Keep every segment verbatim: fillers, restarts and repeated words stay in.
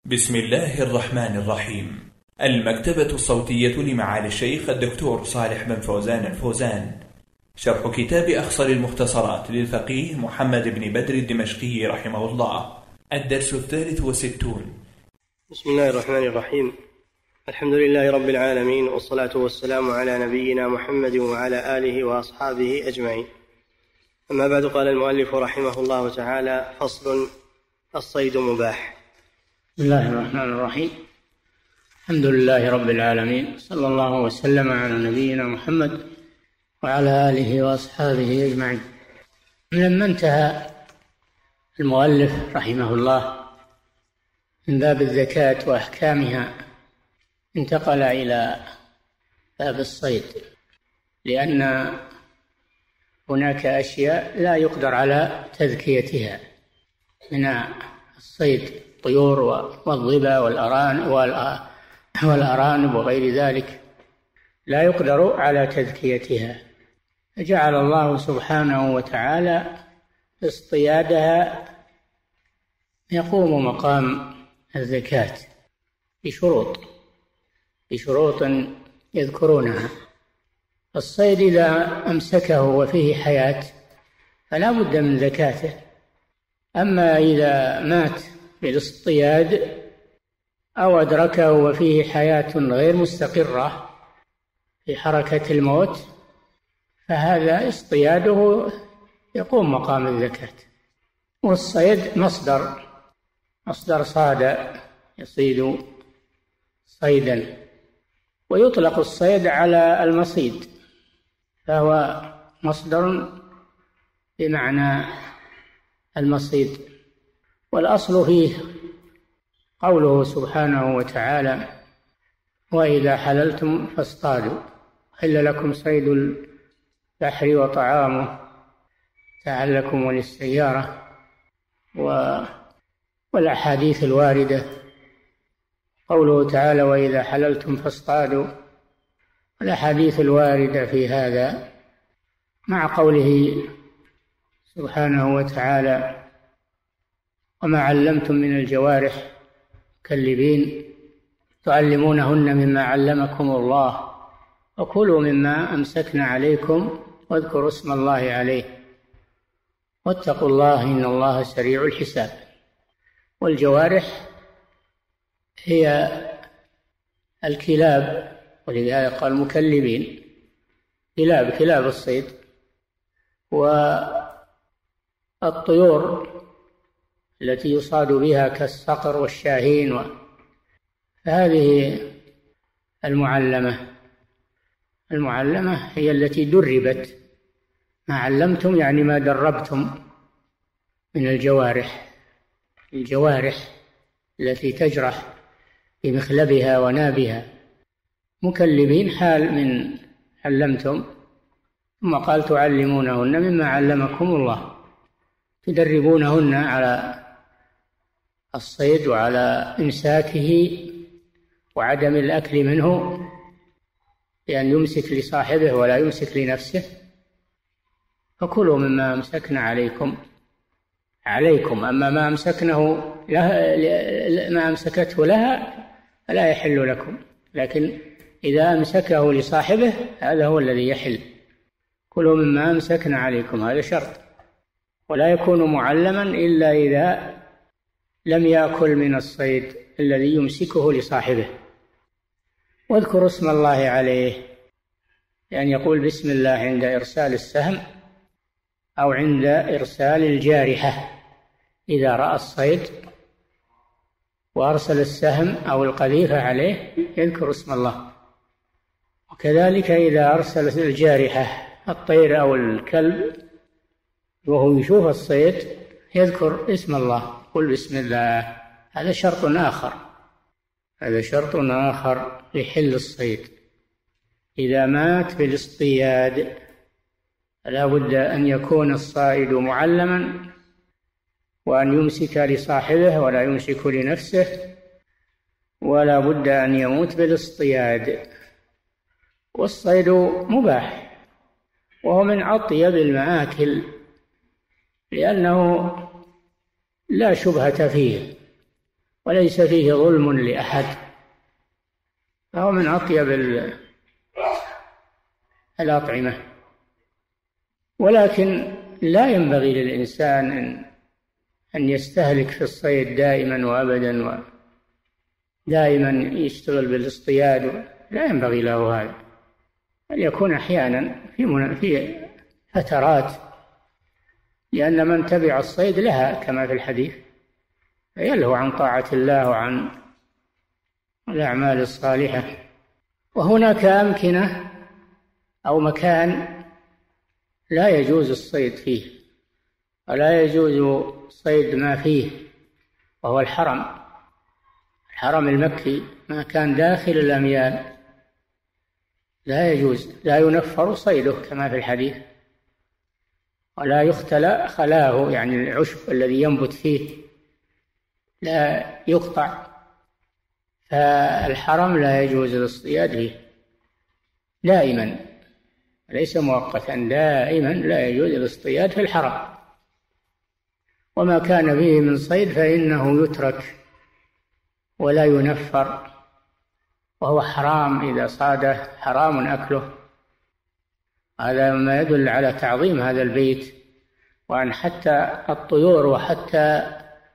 بسم الله الرحمن الرحيم. المكتبة الصوتية لمعالي الشيخ الدكتور صالح بن فوزان الفوزان، شرح كتاب أخصر المختصرات للفقيه محمد بن بدر الدمشقي رحمه الله، الدرس الثالث والستون. بسم الله الرحمن الرحيم. الحمد لله رب العالمين، والصلاة والسلام على نبينا محمد وعلى آله وأصحابه أجمعين. أما بعد، قال المؤلف رحمه الله تعالى: فصل: الصيد مباح. بسم الله الرحمن الرحيم. الحمد لله رب العالمين، صلى الله وسلم على نبينا محمد وعلى آله وأصحابه أجمعين. لما انتهى المؤلف رحمه الله من باب الزكاة وأحكامها، انتقل إلى باب الصيد، لأن هناك أشياء لا يقدر على تذكيتها من الصيد، الطيور والظبا والأرانب وغير ذلك لا يقدر على تذكيتها، جعل الله سبحانه وتعالى اصطيادها يقوم مقام الزكاة بشروط بشروط يذكرونها. الصيد إذا أمسكه وفيه حياة فلا بد من زكاته، أما إذا مات بالاصطياد أو أدركه وفيه حياة غير مستقرة في حركة الموت فهذا اصطياده يقوم مقام الزكاة. والصيد مصدر مصدر صاد يصيد صيدا، ويطلق الصيد على المصيد، فهو مصدر بمعنى المصيد. والأصل فيه قوله سبحانه وتعالى: وإذا حللتم فاصطادوا حل لكم صيد البحر وطعامه تعال لكم وللسيارة، والأحاديث الواردة قوله تعالى: وإذا حللتم فاصطادوا، الأحاديث الواردة في هذا مع قوله سبحانه وتعالى: وما علمتم من الجوارح مكلبين تعلمونهن مما علمكم الله وكلوا مما أمسكن عليكم واذكروا اسم الله عليه واتقوا الله إن الله سريع الحساب. والجوارح هي الكلاب، ولذلك قال مكلبين، كلاب كلاب الصيد. والطيور التي يصاد بها كالصقر والشاهين، فهذه المعلمة المعلمة هي التي دربت. ما علمتم يعني ما دربتم من الجوارح الجوارح التي تجرح بمخلبها ونابها. مكلبين حال من علمتم، ثم قال تعلمونهن مما علمكم الله، تدربونهن على الصيد وعلى إمساكه وعدم الأكل منه، بأن يمسك لصاحبه ولا يمسك لنفسه. فكلوا مما أمسكنا عليكم عليكم أما ما أمسكنه لها ما أمسكته لها فلا يحل لكم، لكن إذا أمسكه لصاحبه هذا هو الذي يحل. كلوا مما أمسكنا عليكم، هذا شرط، ولا يكون معلما إلا إذا لم يأكل من الصيد الذي يمسكه لصاحبه. واذكروا اسم الله عليه، يعني يقول بسم الله عند إرسال السهم أو عند إرسال الجارحة. إذا رأى الصيد وأرسل السهم أو القذيفة عليه يذكر اسم الله. وكذلك إذا أرسل الجارحة الطير أو الكلب وهو يشوف الصيد يذكر اسم الله، قل بسم الله. هذا شرط آخر هذا شرط آخر لحل الصيد. إذا مات بالاصطياد لا بد أن يكون الصائد معلما، وأن يمسك لصاحبه ولا يمسك لنفسه، ولا بد أن يموت بالاصطياد. والصيد مباح، وهو من أطيب المآكل، لأنه لا شبهة فيه، وليس فيه ظلم لأحد، فهو من أطيب الأطعمة. ولكن لا ينبغي للإنسان أن يستهلك في الصيد دائما وأبدا ودائما يشتغل بالاصطياد، لا ينبغي له هذا، بل يكون أحيانا في في فترات، لأن من تبع الصيد لها كما في الحديث يلهو عن طاعة الله وعن الأعمال الصالحة. وهناك أمكنة أو مكان لا يجوز الصيد فيه، ولا يجوز صيد ما فيه، وهو الحرم، الحرم المكي، ما كان داخل الأميال لا يجوز، لا ينفر صيده كما في الحديث، ولا يختلى خلاه، يعني العشب الذي ينبت فيه لا يقطع، فالحرم لا يجوز الاصطياد فيه دائما، ليس مؤقتا، دائما لا يجوز الاصطياد في الحرم. وما كان فيه من صيد فإنه يترك ولا ينفر، وهو حرام إذا صاده، حرام أكله. هذا ما يدل على تعظيم هذا البيت، وأن حتى الطيور وحتى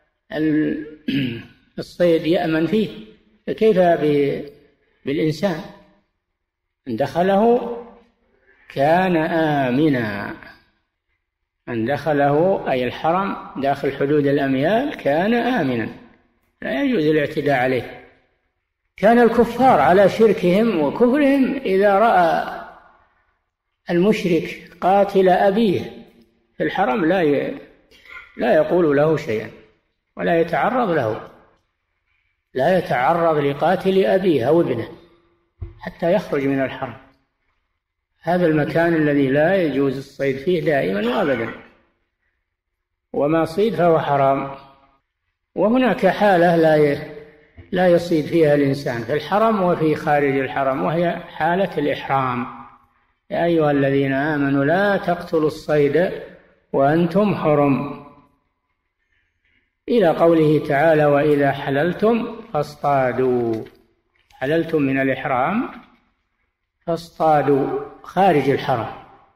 الصيد يأمن فيه، فكيف بالإنسان؟ من دخله كان آمنا، من دخله أي الحرم داخل حدود الأميال كان آمنا، لا يجوز الاعتداء عليه. كان الكفار على شركهم وكفرهم إذا رأى المشرك قاتل أبيه في الحرم لا لا يقول له شيئا ولا يتعرض له، لا يتعرض لقاتل أبيه أو ابنه حتى يخرج من الحرم. هذا المكان الذي لا يجوز الصيد فيه دائما وأبدا، وما صيد فهو حرام. وهناك حالة لا لا يصيد فيها الإنسان في الحرم وفي خارج الحرم، وهي حالة الإحرام. يا أيها الذين آمنوا لا تقتلوا الصيد وأنتم حرم، إلى قوله تعالى وإذا حللتم فاصطادوا، حللتم من الإحرام فاصطادوا خارج الحرم.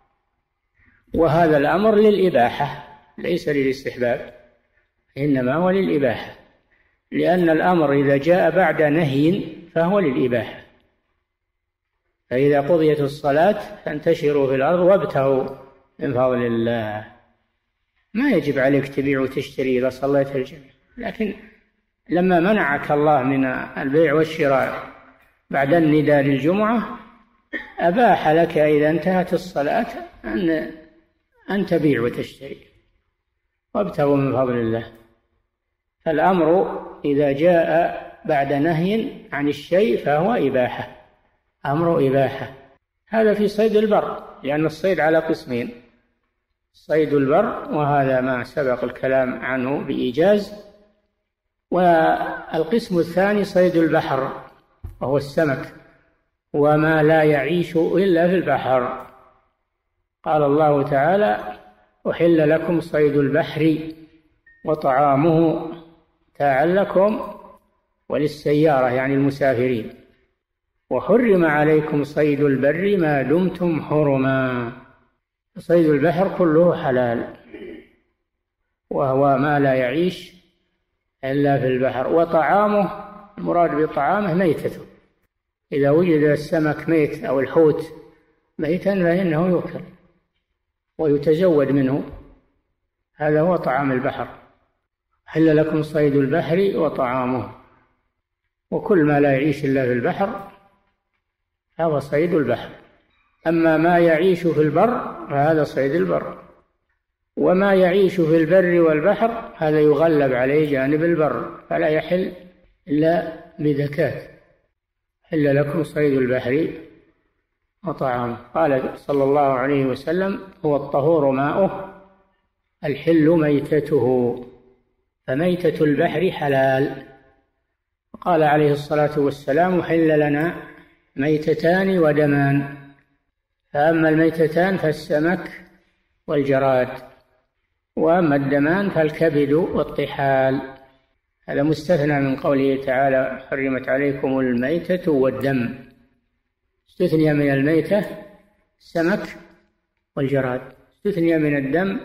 وهذا الأمر للإباحة ليس للاستحباب، إنما هو للإباحة، لأن الأمر إذا جاء بعد نهي فهو للإباحة. فإذا قضيت الصلاة فانتشروا في الأرض وابتغوا من فضل الله. ما يجب عليك تبيع وتشتري إذا صليت الجميع، لكن لما منعك الله من البيع والشراء بعد النداء للجمعة أباح لك إذا انتهت الصلاة أن أن تبيع وتشتري وابتغوا من فضل الله. فالأمر إذا جاء بعد نهي عن الشيء فهو إباحة، أمر إباحة. هذا في صيد البر، لأن الصيد على قسمين: صيد البر وهذا ما سبق الكلام عنه بإيجاز، والقسم الثاني صيد البحر وهو السمك وما لا يعيش إلا في البحر. قال الله تعالى أحل لكم صيد البحر وطعامه متاعا لكم وللسيارة يعني المسافرين، وحرم عليكم صيد البر ما دمتم حرما. صيد البحر كله حلال، وهو ما لا يعيش إلا في البحر. وطعامه المراد بطعامه ميتته، إذا وجد السمك ميت أو الحوت ميتا فإنه يؤكل ويتزود منه، هذا هو طعام البحر. حل لكم صيد البحر وطعامه، وكل ما لا يعيش إلا في البحر هذا صيد البحر. أما ما يعيش في البر فهذا صيد البر، وما يعيش في البر والبحر هذا يغلب عليه جانب البر فلا يحل إلا بذكاة. حل لكم صيد البحر وطعامه. قال صلى الله عليه وسلم هو الطهور ماؤه الحل ميتته، فميتة البحر حلال. قال عليه الصلاة والسلام حل لنا ميتتان ودمان، فأما الميتتان فالسمك والجراد، وأما الدمان فالكبد والطحال. هذا مستثنى من قوله تعالى حرمت عليكم الميتة والدم. استثني من الميتة السمك والجراد، استثني من الدم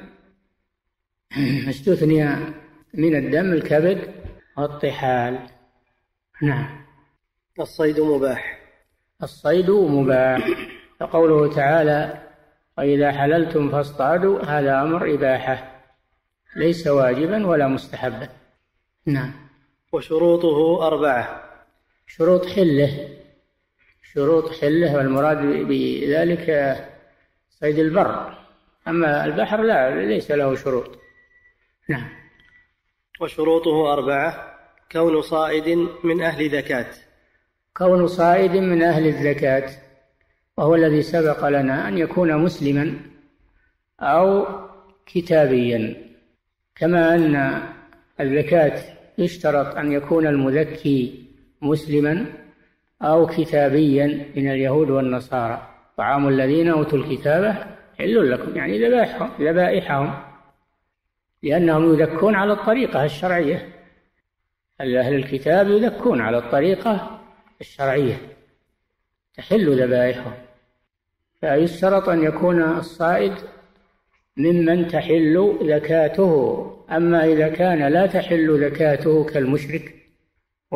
استثني من الدم الكبد والطحال. نعم. الصيد مباح. الصيد مباح، فقوله تعالى وإذا حللتم فاصطادوا هذا أمر إباحة ليس واجبا ولا مستحبا. نعم. وشروطه أربعة. شروط حله، شروط حله، والمراد بذلك صيد البر، أما البحر لا ليس له شروط. نعم. وشروطه أربعة: كون صائد من أهل زكاة. كون صائد من أهل الزكاة، وهو الذي سبق لنا أن يكون مسلما أو كتابيا، كما أن الزكاة يشترط أن يكون المزكي مسلما أو كتابيا من اليهود والنصارى. طعام الذين أوتوا الكتاب حل لكم، يعني ذبائحهم ذبائحهم لأنهم يذكون على الطريقة الشرعية. أهل الكتاب يذكون على الطريقة الشرعية تحل ذبائحهم، فيشترط أن يكون الصائد ممن تحل زكاته. أما إذا كان لا تحل زكاته كالمشرك و...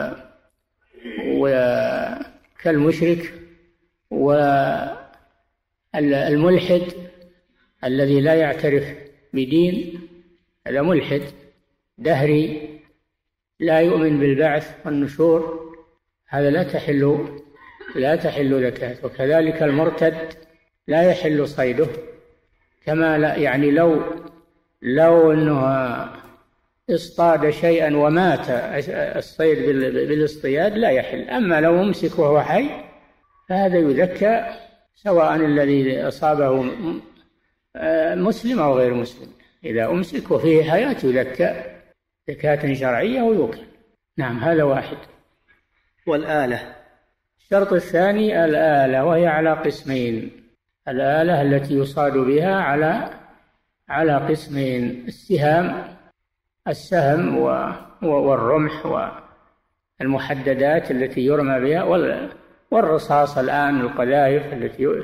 وكالمشرك والملحد الذي لا يعترف بدين، هذا ملحد دهري لا يؤمن بالبعث والنشور، هذا لا تحل لا تحل زكاته. وكذلك المرتد لا يحل صيده، كما لا يعني لو لو أنه اصطاد شيئا ومات الصيد بالاصطياد لا يحل. أما لو أمسك وهو حي فهذا يذكى، سواء الذي أصابه مسلم أو غير مسلم، إذا أمسك وفيه حياة يذكى زكاة شرعية ويوكل. نعم. هذا واحد. والآلة. الشرط الثاني الآلة، وهي على قسمين. الآلة التي يصاد بها على على قسمين: السهام السهم والرمح والمحددات التي يرمى بها، والرصاص الآن القذائف التي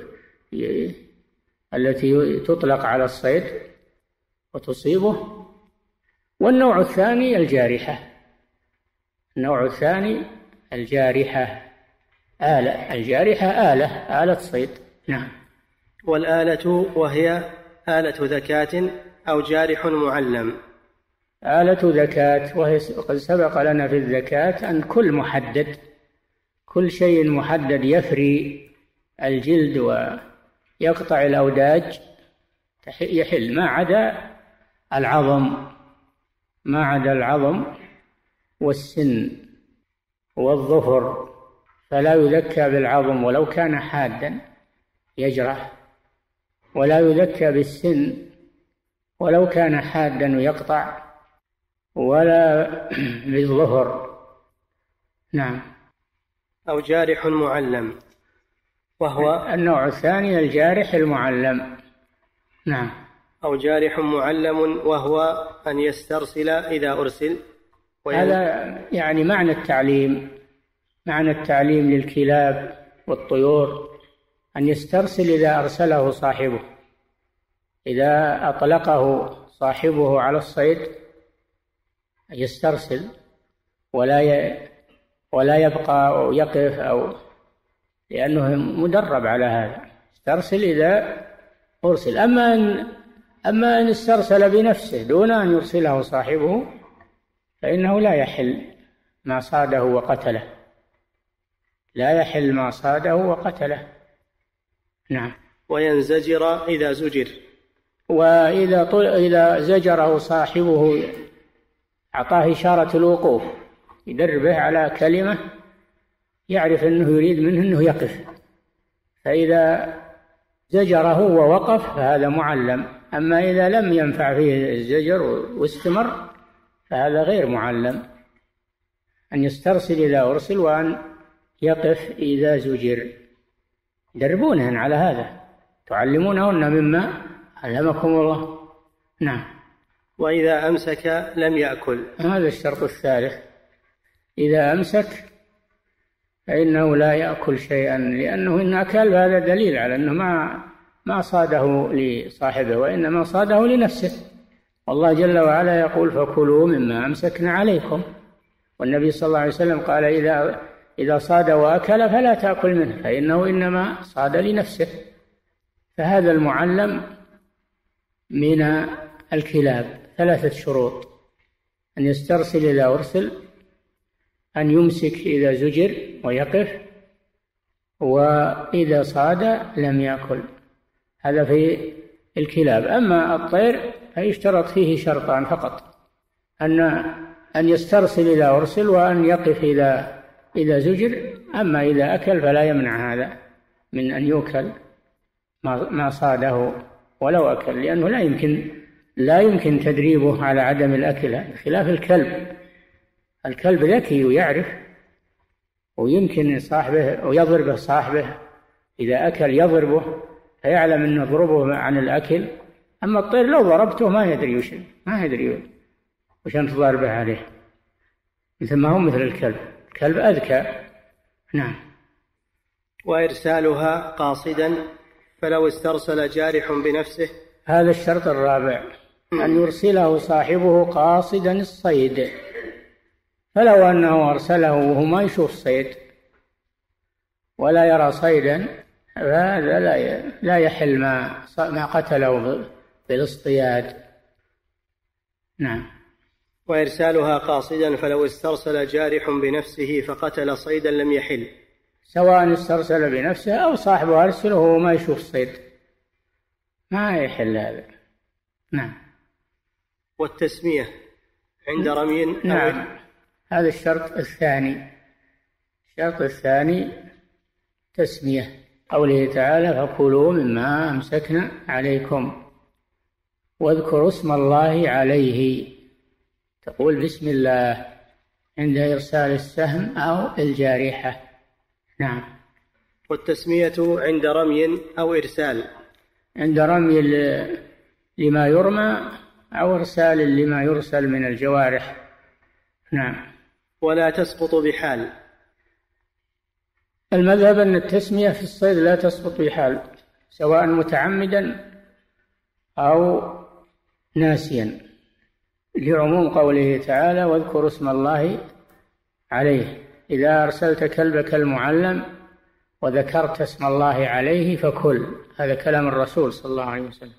التي تطلق على الصيد وتصيبه. والنوع الثاني الجارحة. النوع الثاني الجارحة آلة. الجارحة آلة آلة صيد. نعم. والآلة وهي آلة ذكاة أو جارح معلم. آلة ذكاة، وهي قد سبق لنا في الذكاة أن كل محدد، كل شيء محدد يفري الجلد ويقطع الأوداج يحل، ما عدا العظم، ما عدا العظم والسن والظفر، فلا يذكى بالعظم ولو كان حادا يجرح، ولا يذكى بالسن ولو كان حادا يقطع، ولا بالظفر. نعم. أو جارح معلم، وهو النوع الثاني الجارح المعلم. نعم. أو جارح معلم وهو أن يسترسل إذا أرسل. هذا يعني معنى التعليم، معنى التعليم للكلاب والطيور أن يسترسل إذا أرسله صاحبه، إذا أطلقه صاحبه على الصيد يسترسل ولا ي... ولا يبقى أو يقف، أو لأنه مدرب على هذا، استرسل إذا أرسل. أما أن أما أن استرسل بنفسه دون أن يرسله صاحبه فإنه لا يحل ما صاده وقتله، لا يحل ما صاده وقتله. نعم. وينزجر إذا زجر، وإذا طل... إذا زجره صاحبه أعطاه إشارة الوقوف، يدربه على كلمة يعرف أنه يريد منه أنه يقف، فإذا زجره ووقف فهذا معلم. أما إذا لم ينفع فيه الزجر واستمر فهذا غير معلم، أن يسترسل إذا أرسل وأن يقف إذا زجر. دربونهن على هذا، تعلمونهن مما علمكم الله. نعم. وإذا أمسك لم يأكل. هذا الشرط الثالث، إذا أمسك فإنه لا يأكل شيئا، لأنه إن أكل هذا دليل على أنه ما ما صاده لصاحبه، وإنما صاده لنفسه. والله جل وعلا يقول: فكلوا مما أمسكنا عليكم. والنبي صلى الله عليه وسلم قال: إذا إذا صاد وأكل فلا تأكل منه، فإنه إنما صاد لنفسه. فهذا المعلم من الكلاب ثلاثة شروط: أن يسترسل إذا أرسل، أن يمسك إذا زجر ويقف، وإذا صاد لم يأكل. هذا في الكلاب. أما الطير فيشترط فيه شرطان فقط: أن أن يسترسل إذا أرسل، وأن يقف إذا إذا زجر. أما إذا أكل فلا يمنع هذا من أن يؤكل ما صاده ولو أكل، لأنه لا يمكن لا يمكن تدريبه على عدم الأكل، خلاف الكلب. الكلب ذكي ويعرف، ويمكن صاحبه ويضربه صاحبه إذا أكل، يضربه فيعلم أن ضربه عن الأكل. أما الطير لو ضربته ما يدري وش ما يدري وش أنت ضاربه عليه، مثل ما هو مثل الكلب. الكلب أذكى. نعم. وإرسالها قاصدا، فلو استرسل جارح بنفسه. هذا الشرط الرابع، أن يرسله صاحبه قاصدا الصيد. فلو أنه أرسله وهو ما يشوف صيد ولا يرى صيدا، فهذا لا لا يحل ما ما قتله بالاصطياد. نعم. وإرسالها قاصدا، فلو استرسل جارح بنفسه فقتل صيدا لم يحل، سواء استرسل بنفسه أو صاحبه أرسله وهو ما يشوف صيد، ما يحل هذا. نعم. والتسمية عند رمي. نعم، هذا الشرط الثاني. الشرط الثاني تسمية، قوله تعالى: فكلوا مما أمسكنا عليكم واذكروا اسم الله عليه. تقول بسم الله عند إرسال السهم أو الجارحة. نعم. والتسمية عند رمي أو إرسال، عند رمي لما يرمى أو إرسال لما يرسل من الجوارح. نعم. ولا تسقط بحال. المذهب أن التسمية في الصيد لا تسقط بحال، سواء متعمدا أو ناسيا، لعموم قوله تعالى: واذكروا اسم الله عليه. إذا أرسلت كلبك المعلم وذكرت اسم الله عليه فكل. هذا كلام الرسول صلى الله عليه وسلم.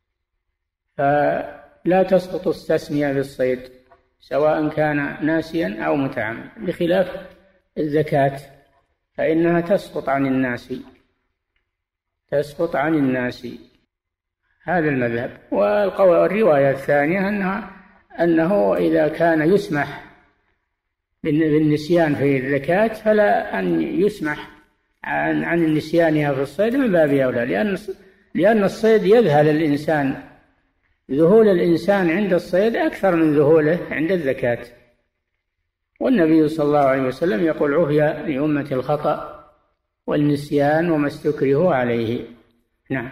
فلا تسقط التسمية في الصيد سواء كان ناسيا أو متعمد، بخلاف الزكاة فإنها تسقط عن الناس تسقط عن الناس هذا المذهب. والرواية الثانية أنها أنه إذا كان يسمح بالنسيان في الزكاة فلا أن يسمح عن عن النسيانها في الصيد من باب أولى، لأن لأن الصيد يذهل الإنسان، ذهول الإنسان عند الصيد أكثر من ذهوله عند الزكاة. والنبي صلى الله عليه وسلم يقول: عفي لأمة الخطأ والنسيان وما استكرهوا عليه. نعم.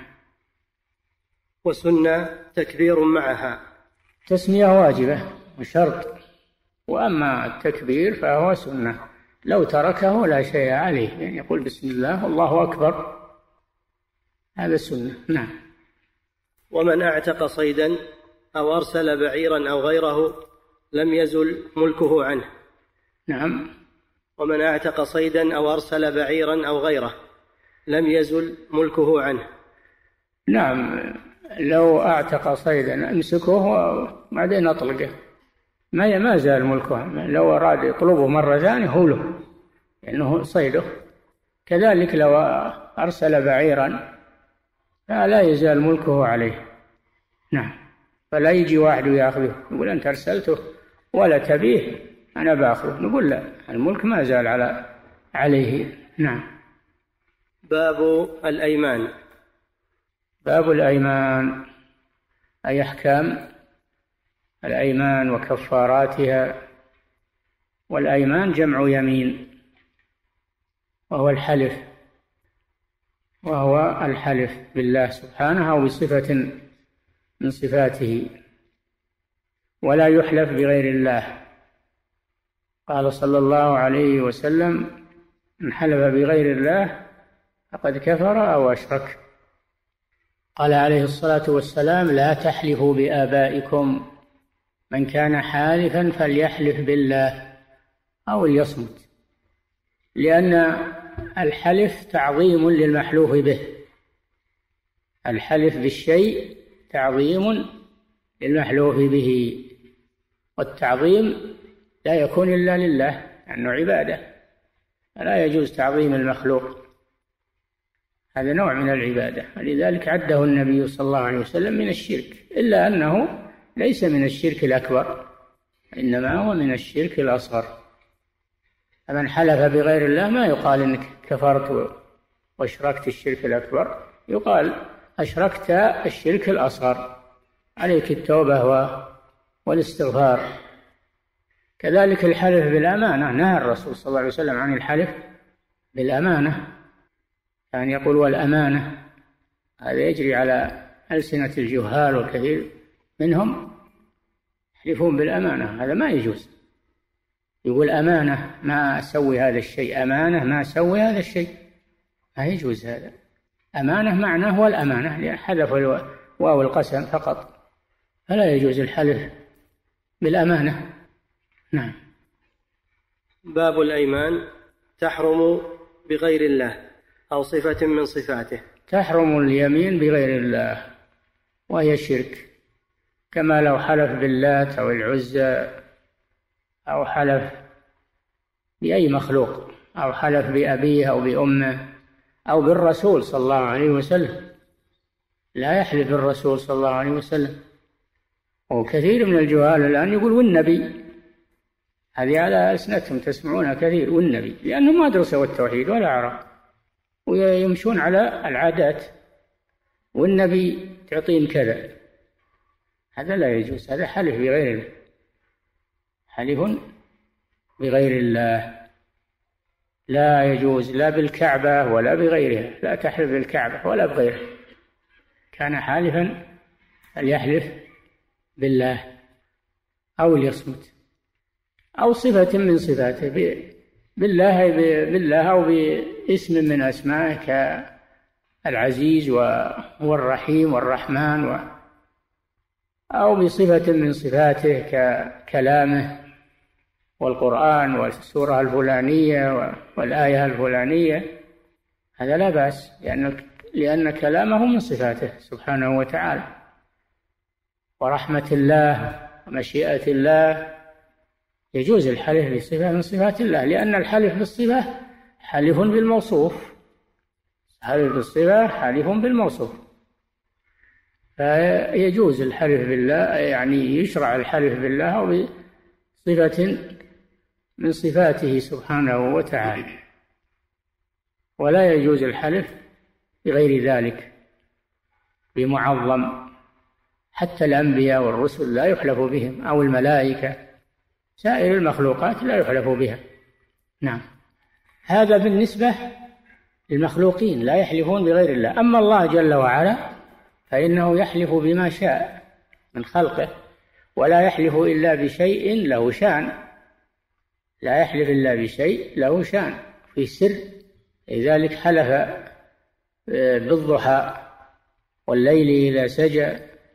وسنة تكبير معها. تسمية واجبة وشرط، وأما التكبير فهو سنة، لو تركه لا شيء عليه، يعني يقول بسم الله الله أكبر، هذا سنة. نعم. ومن أعتق صيدا أو أرسل بعيرا أو غيره لم يزل ملكه عنه. نعم. ومن أعتق صيدا أو أرسل بعيرا أو غيره لم يزل ملكه عنه. نعم، لو أعتق صيدا أمسكه وبعدين أطلقه ما ما زال ملكه. لو أراد يطلبه مرة ثانية هو له، لأنه صيده. كذلك لو أرسل بعيرا فلا يزال ملكه عليه. نعم. فلا يجي واحد ويأخذه يقول أنت أرسلته ولا تبيه أنا بأخذه، نقول لا، الملك ما زال على عليه. نعم. باب الأيمان. باب الأيمان أي أحكام الأيمان وكفاراتها. والأيمان جمع يمين، وهو الحلف وهو الحلف بالله سبحانه أو بصفة من صفاته. ولا يحلف بغير الله. قال صلى الله عليه وسلم: من حلف بغير الله فقد كفر أو أشرك. قال عليه الصلاة والسلام: لا تحلفوا بآبائكم، من كان حالفا فليحلف بالله أو ليصمت، لأن الحلف تعظيم للمحلوف به. الحلف بالشيء تعظيم للمحلوف به، والتعظيم لا يكون إلا لله لأنه عبادة، لا يجوز تعظيم المخلوق، هذا نوع من العبادة، ولذلك عده النبي صلى الله عليه وسلم من الشرك، إلا أنه ليس من الشرك الأكبر، إنما هو من الشرك الأصغر. فمن حلف بغير الله ما يقال إنك كفرت واشركت الشرك الأكبر، يقال أشركت الشرك الأصغر، عليك التوبة والاستغفار. كذلك الحلف بالأمانة، نهى الرسول صلى الله عليه وسلم عن الحلف بالأمانة، يعني يقول والأمانة، هذا يجري على ألسنة الجهال، والكثير منهم يحلفون بالأمانة، هذا ما يجوز. يقول أمانة ما أسوي هذا الشيء، أمانة ما أسوي هذا الشيء، ما يجوز هذا. أمانة معناه هو الأمانة، حذف واو القسم فقط، فلا يجوز الحلف بالأمانة. نعم. باب الأيمان تحرم بغير الله أو صفة من صفاته. تحرم اليمين بغير الله وهي شرك، كما لو حلف باللات أو العزى أو حلف بأي مخلوق، أو حلف بأبيه أو بأمه أو بالرسول صلى الله عليه وسلم، لا يحلف بالرسول صلى الله عليه وسلم. وكثير من الجهال الآن يقول والنبي، هذه على ألسنتهم تسمعونها كثير، والنبي، لأنهم ما درسوا التوحيد ولا عرفوا، ويمشون على العادات، والنبي تعطيهم كذا، هذا لا يجوز، هذا حلف بغير الله، حلف بغير الله لا يجوز، لا بالكعبة ولا بغيرها، لا تحلف بالكعبة ولا بغيرها، كان حالفا فليحلف بالله أو ليصمت، أو صفة من صفاته، بالله بالله أو باسم من أسمائه كالعزيز والرحيم والرحمن، و أو بصفة من صفاته ككلامه والقرآن والسورة الفلانية والآية الفلانية، هذا لا بأس، لأن لأن كلامه من صفاته سبحانه وتعالى. ورحمة الله ومشيئة الله يجوز الحلف بصفة من صفات الله، لأن الحلف بالصفة حلف بالموصوف، حلف بالصفة حلف بالموصوف، فيجوز الحلف بالله، يعني يشرع الحلف بالله أو بصفة من صفاته سبحانه وتعالى، ولا يجوز الحلف بغير ذلك بمعظم، حتى الأنبياء والرسل لا يحلف بهم، أو الملائكة، سائر المخلوقات لا يحلف بها. نعم، هذا بالنسبة للمخلوقين لا يحلفون بغير الله. أما الله جل وعلا فإنه يحلف بما شاء من خلقه، ولا يحلف إلا بشيء له شأن، لا يحلف إلا بشيء له شأن في سر، لذلك حلف بالضحى والليل إذا سجى،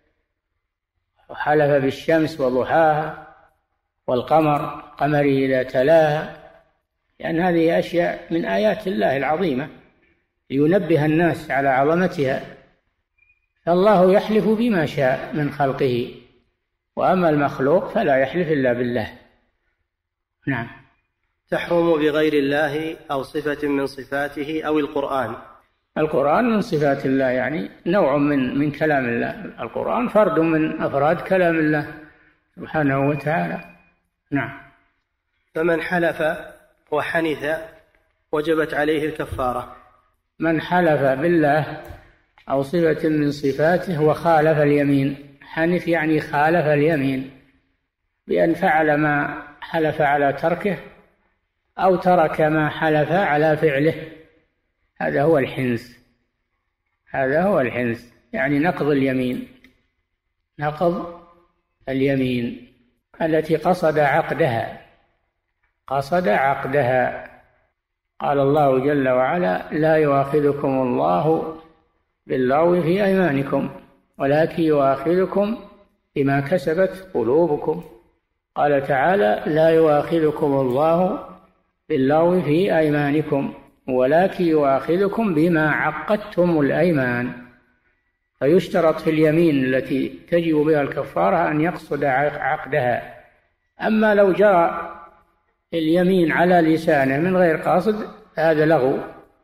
وحلف بالشمس وضحاها والقمر قمر إذا تلاها، لأن هذه أشياء من آيات الله العظيمة لينبه الناس على عظمتها. فالله يحلف بما شاء من خلقه، وأما المخلوق فلا يحلف إلا بالله. نعم. تحرم بغير الله أو صفة من صفاته أو القرآن. القرآن من صفات الله، يعني نوع من من كلام الله، القرآن فرد من أفراد كلام الله سبحانه وتعالى. نعم. فمن حلف وحنث وجبت عليه الكفارة. من حلف بالله أو صفة من صفاته وخالف اليمين، حنث يعني خالف اليمين بأن فعل ما حلف على تركه أو ترك ما حلف على فعله، هذا هو الحنث، هذا هو الحنث، يعني نقض اليمين، نقض اليمين. التي قصد عقدها قصد عقدها. قال الله جل وعلا: لا يؤاخذكم الله باللغو في أيمانكم ولكن يؤاخذكم بما كسبت قلوبكم. قال تعالى: لا يؤاخذكم الله باللغو في أيمانكم ولكن يؤاخذكم بما عقدتم الأيمان. فيشترط في اليمين التي تجب بها الكفارة أن يقصد عقدها. أما لو جرى اليمين على لسانه من غير قصد هذا لغو.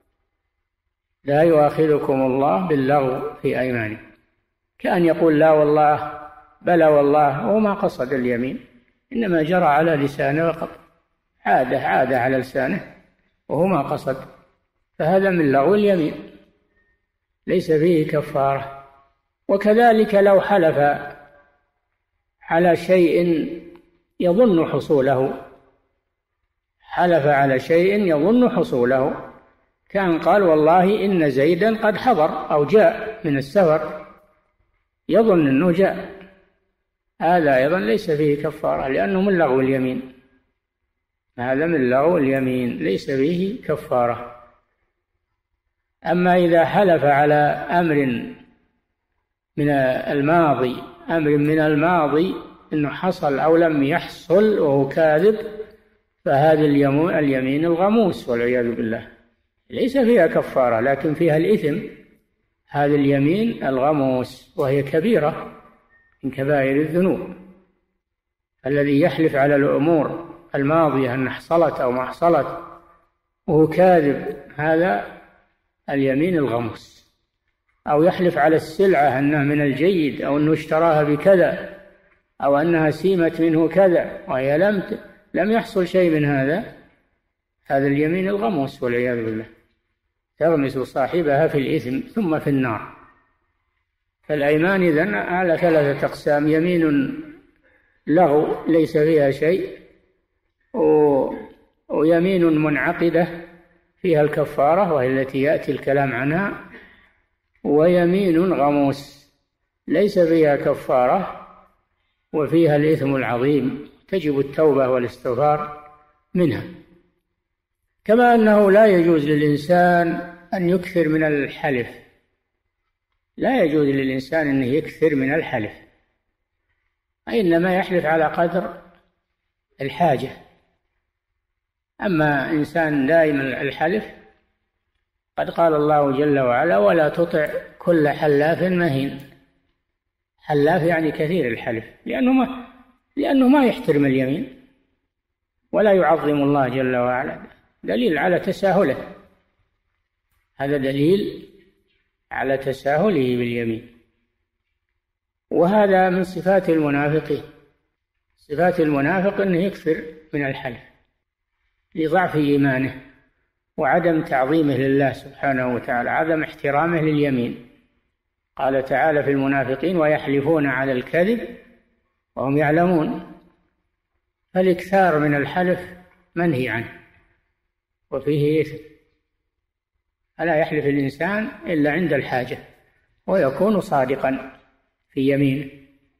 لا يؤاخذكم الله باللغو في أيمانكم، كأن يقول لا والله بلى والله وما قصد اليمين، إنما جرى على لسانه فقط، عادة عادة على لسانه وهو ما قصد، فهذا من لغو اليمين ليس فيه كفارة. وكذلك لو حلف على شيء يظن حصوله حلف على شيء يظن حصوله كان قال والله إن زيدا قد حضر أو جاء من السفر، يظن أنه جاء، هذا أيضا ليس فيه كفارة لأنه من لغو اليمين، هذا من لغو اليمين ليس فيه كفارة. أما إذا حلف على أمر من الماضي أمر من الماضي أنه حصل أو لم يحصل وهو كاذب فهذا اليمين الغموس والعياذ بالله ليس فيها كفارة لكن فيها الإثم، هذا اليمين الغموس وهي كبيرة من كبائر الذنوب. الذي يحلف على الأمور الماضية أن حصلت أو ما حصلت وهو كاذب هذا اليمين الغموس. أو يحلف على السلعة أنها من الجيد أو أنه اشتراها بكذا أو أنها سيمت منه كذا وهي لم لم يحصل شيء من هذا، هذا اليمين الغموس والعياذ بالله تغمس صاحبها في الإثم ثم في النار. فالأيمان إذن على ثلاثة أقسام: يمين لغو ليس فيها شيء، ويمين منعقدة فيها الكفارة وهي التي يأتي الكلام عنها، ويمين غموس ليس فيها كفارة وفيها الإثم العظيم تجب التوبة والاستغفار منها. كما أنه لا يجوز للإنسان أن يكثر من الحلف، لا يجوز للإنسان أن يكثر من الحلف، إنما يحلف على قدر الحاجة. أما إنسان دائم الحلف قد قال الله جل وعلا: ولا تطع كل حلاف مهين. حلاف يعني كثير الحلف، لأنه ما لأنه ما يحترم اليمين ولا يعظم الله جل وعلا، دليل على تساهله، هذا دليل على تساهله باليمين. وهذا من صفات المنافقين، صفات المنافق أنه يكثر من الحلف لضعف إيمانه وعدم تعظيمه لله سبحانه وتعالى، عدم احترامه لليمين. قال تعالى في المنافقين: ويحلفون على الكذب وهم يعلمون. فالإكثار من الحلف منهي عنه وفيه إثم، فلا يحلف الإنسان إلا عند الحاجة ويكون صادقا في يمينه.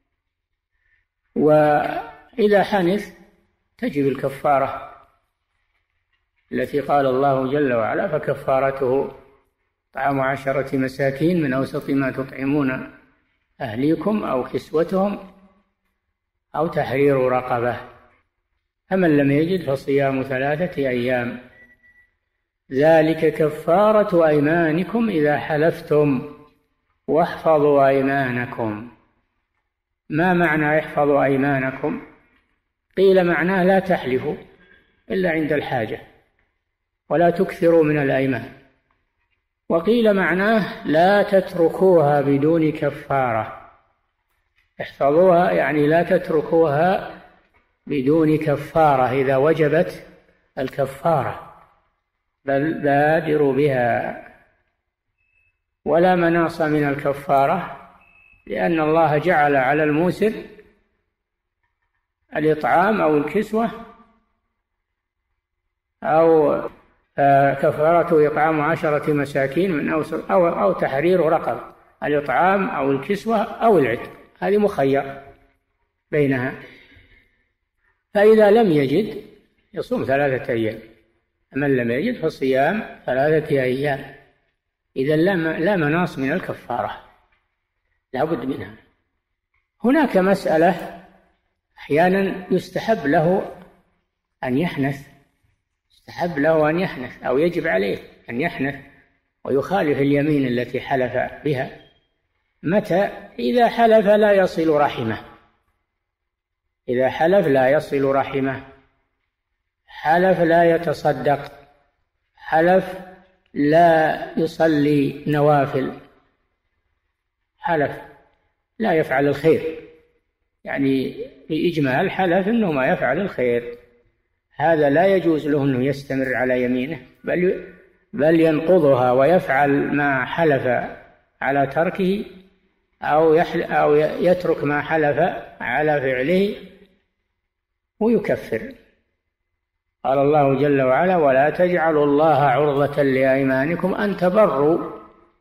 وإذا حنث تجب الكفارة التي قال الله جل وعلا: فكفارته طعام عشرة مساكين من أوسط ما تطعمون أهليكم أو كسوتهم أو تحرير رقبة، فمن لم يجد فصيام ثلاثة أيام ذلك كفارة أيمانكم إذا حلفتم واحفظوا أيمانكم. ما معنى احفظوا أيمانكم؟ قيل معناه لا تحلفوا إلا عند الحاجة ولا تكثروا من الأيمان، وقيل معناه لا تتركوها بدون كفارة. احفظوها يعني لا تتركوها بدون كفارة إذا وجبت الكفارة، بل بادروا بها. ولا مناص من الكفارة لأن الله جعل على الموسر الإطعام أو الكسوة أو كفارته إطعام عشرة مساكين من أوسط أو, أو تحرير رقبة، الإطعام أو الكسوة أو العتق، هذه مخير بينها. فإذا لم يجد يصوم ثلاثة أيام، من لم يجد فصيام ثلاثة أيام. إذا لا مناص من الكفارة، لا بد منها. هناك مسألة أحيانا يستحب له أن يحنث، يستحب له أن يحنث أو يجب عليه أن يحنث ويخالف اليمين التي حلف بها. متى؟ إذا حلف لا يصل رحمه، إذا حلف لا يصل رحمه، حلف لا يتصدق، حلف لا يصلي نوافل، حلف لا يفعل الخير، يعني بإجمال حلف أنه ما يفعل الخير، هذا لا يجوز له أنه يستمر على يمينه، بل بل ينقضها ويفعل ما حلف على تركه، أو أو يترك ما حلف على فعله ويكفر. قال الله جل وعلا: ولا تجعلوا الله عرضة لأيمانكم أن تبروا،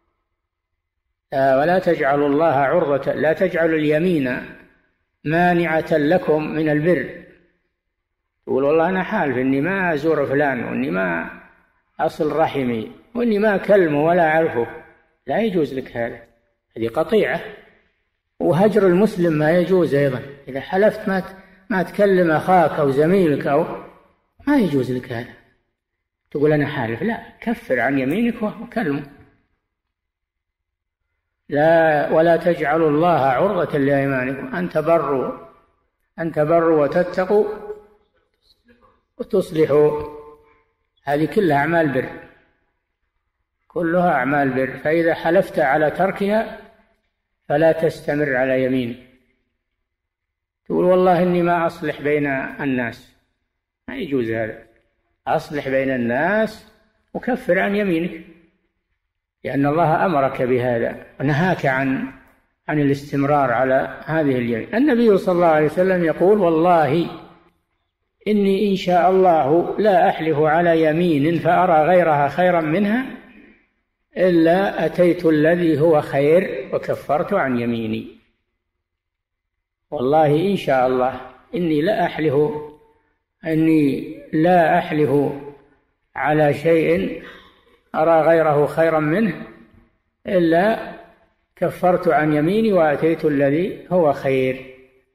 ولا تجعلوا الله عرضة، لا تجعلوا اليمين مانعة لكم من البر. تقول والله أنا حالف إني ما أزور فلان، وإني ما أصل رحمي، وإني ما أكلمه ولا أعرفه، لا يجوز لك هذا، هذه قطيعة. وهجر المسلم ما يجوز أيضا، إذا حلفت ما ما تكلم أخاك أو زميلك أو ما يجوز لك هذا، تقول أنا حالف، لا، كفر عن يمينك وكلمه. لا، ولا تجعلوا الله عرضة لأيمانكم أن تبروا أن تبروا وتتقوا وتصلحوا، هذه كلها أعمال بر، كلها أعمال بر. فإذا حلفت على تركها فلا تستمر على يمين، تقول والله إني ما أصلح بين الناس، ما يجوز هذا، أصلح بين الناس وكفر عن يمينك، لأن الله أمرك بهذا ونهاك عن عن الاستمرار على هذه اليمين. النبي صلى الله عليه وسلم يقول: والله إني إن شاء الله لا أحلف على يمين فأرى غيرها خيرا منها إلا أتيت الذي هو خير وكفرت عن يميني. والله إن شاء الله إني لا أحلف أني لا أحلف على شيء أرى غيره خيرا منه إلا كفرت عن يميني وأتيت الذي هو خير.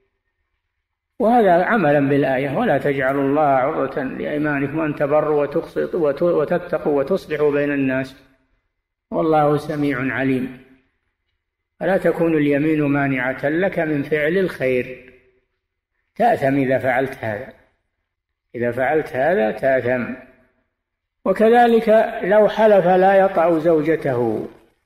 وهذا عملا بالآية: ولا تجعلوا الله عرضة لأيمانكم أن تبروا وتقسطوا وتتقوا وتصلحوا بين الناس والله سميع عليم. فلا تكون اليمين مانعة لك من فعل الخير، تأثم إذا فعلت هذا، إذا فعلت هذا تأثم. وكذلك لو حلف لا يطأ زوجته،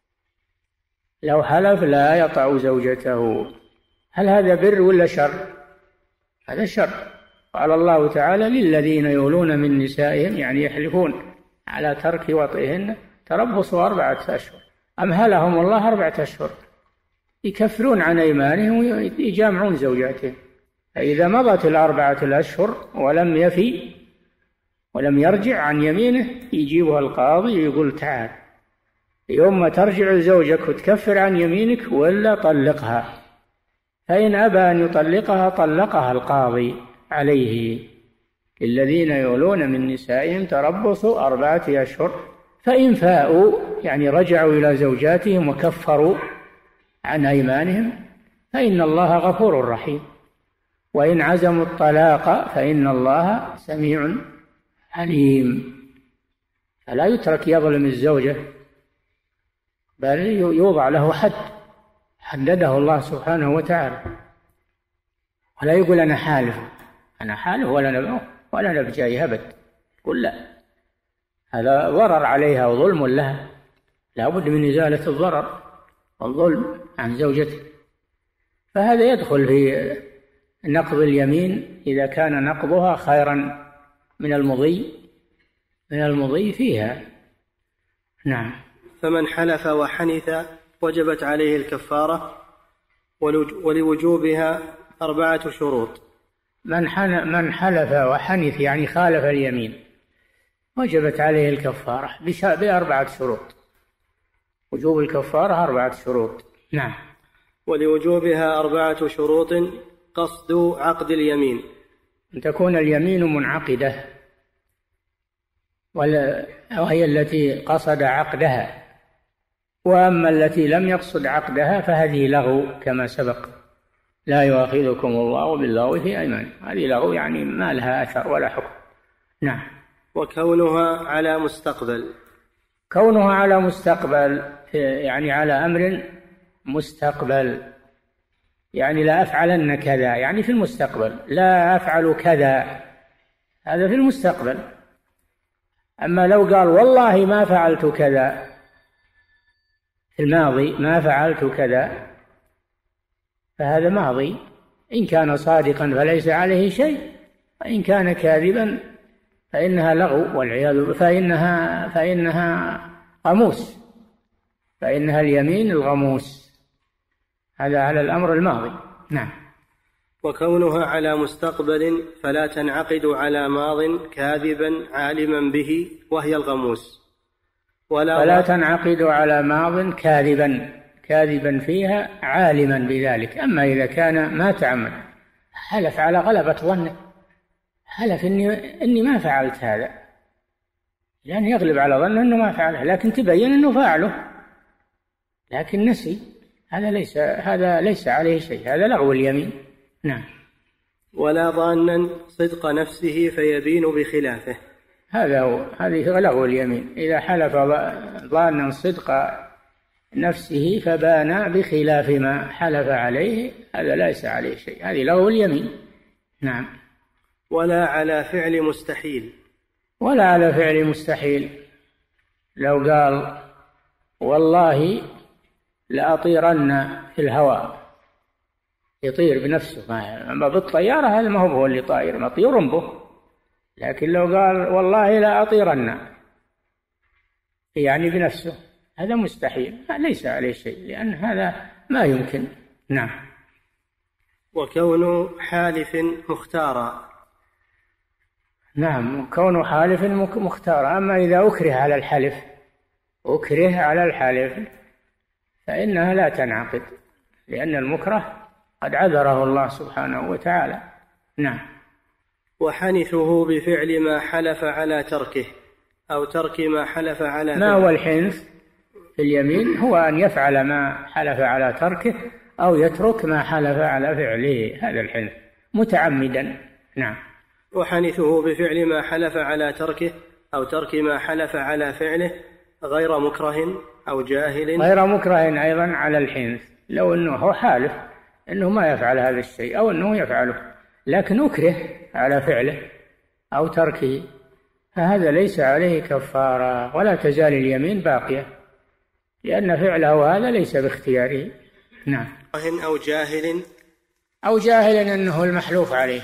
لو حلف لا يطأ زوجته، هل هذا بر ولا شر؟ هذا شر. قال الله تعالى: للذين يولون من نسائهم، يعني يحلفون على ترك وطئهن، تربص أربعة أشهر. أمهلهم الله أربعة أشهر، يكفرون عن أيمانهم ويجامعون زوجاتهم. فإذا مضت الأربعة الأشهر ولم يفي ولم يرجع عن يمينه، يجيبها القاضي ويقول: تعال يوم ما ترجع زوجك وتكفر عن يمينك ولا طلقها. فإن أبى أن يطلقها طلقها القاضي عليه. الذين يولون من نسائهم تربصوا أربعة أشهر، فإن فاءوا يعني رجعوا إلى زوجاتهم وكفروا عن أيمانهم فإن الله غفور رحيم. وإن عزموا الطلاق فإن الله سميع عليم. فلا يترك يظلم الزوجة، بل يوضع له حد حدده الله سبحانه وتعالى، ولا يقول أنا حالف أنا حالف ولا نبغى ولا نبجاي أبد. قل لا، هذا ضرر عليها وظلم لها، لا بد من إزالة الضرر والظلم عن زوجته. فهذا يدخل في نقض اليمين إذا كان نقضها خيرا من المضي من المضي فيها. نعم. فمن حلف وحنث وجبت عليه الكفارة، ولوجوبها أربعة شروط. من من حلف وحنث يعني خالف اليمين وجبت عليه الكفارة بأربعة شروط. وجوب الكفارة أربعة شروط. نعم. ولوجوبها أربعة شروط: قصد عقد اليمين، أن تكون اليمين منعقدة وهي التي قصد عقدها، وأما التي لم يقصد عقدها فهذه لغو كما سبق. لا يؤاخذكم الله باللغو في أيمانكم، هذه لغو يعني ما لها أثر ولا حكم. نعم. وكونها على مستقبل، كونها على مستقبل يعني على أمر مستقبل، يعني لا أفعلن كذا، يعني في المستقبل، لا أفعل كذا، هذا في المستقبل. أما لو قال والله ما فعلت كذا في الماضي، ما فعلت كذا، فهذا ماضي، إن كان صادقا فليس عليه شيء، وإن كان كاذبا فإنها لغو والعياذ بالله، فإنها فإنها غموس، فإنها اليمين الغموس. هذا على الأمر الماضي. نعم. وكونها على مستقبل فلا تنعقد على ماض كاذبا عالما به وهي الغموس، ولا فلا تنعقد على ماض كاذبا كاذبا فيها عالما بذلك. أما إذا كان ما تعمد، حلف على غلبة ظنه، حلف إني, إني ما فعلت هذا، يعني يغلب على ظنه أنه ما فعله، لكن تبين أنه فعله لكن نسي، هذا ليس هذا ليس عليه شيء، هذا لغو اليمين. نعم. ولا ظانا صدق نفسه فيبين بخلافه، هذا هو هذه لغو اليمين. إذا حلف ظانا صدق نفسه فبان بخلاف ما حلف عليه، هذا ليس عليه شيء، هذه لغو اليمين. نعم. ولا على فعل مستحيل، ولا على فعل مستحيل. لو قال والله لأطيرن في الهواء، يطير بنفسه، أما بالطيارة هذا ما هو اللي طائر، مطير به. لكن لو قال والله لا أطيرن يعني بنفسه، هذا مستحيل، ليس عليه شيء، لأن هذا ما يمكن. نعم. وكون حالف مختارا، نعم، كون حالف مختارا. أما إذا أكره على الحلف، أكره على الحلف فإنها لا تنعقد، لأن المكره قد عذره الله سبحانه وتعالى. نعم. وحنثه بفعل ما حلف على تركه أو ترك ما حلف على فعله. ما هو الحنث في اليمين؟ هو أن يفعل ما حلف على تركه أو يترك ما حلف على فعله، هذا الحنث متعمدا. نعم. وحنثه بفعل ما حلف على تركه أو ترك ما حلف على فعله غير مكره أو جاهل. غير مكره أيضا على الحنث، لو أنه هو حالف أنه ما يفعل هذا الشيء أو أنه يفعله، لكن أكره على فعله أو تركه، فهذا ليس عليه كفارة، ولا تزال اليمين باقية، لأن فعله هذا ليس باختياره. نعم. أو جاهل أو جاهل أنه المحلوف عليه،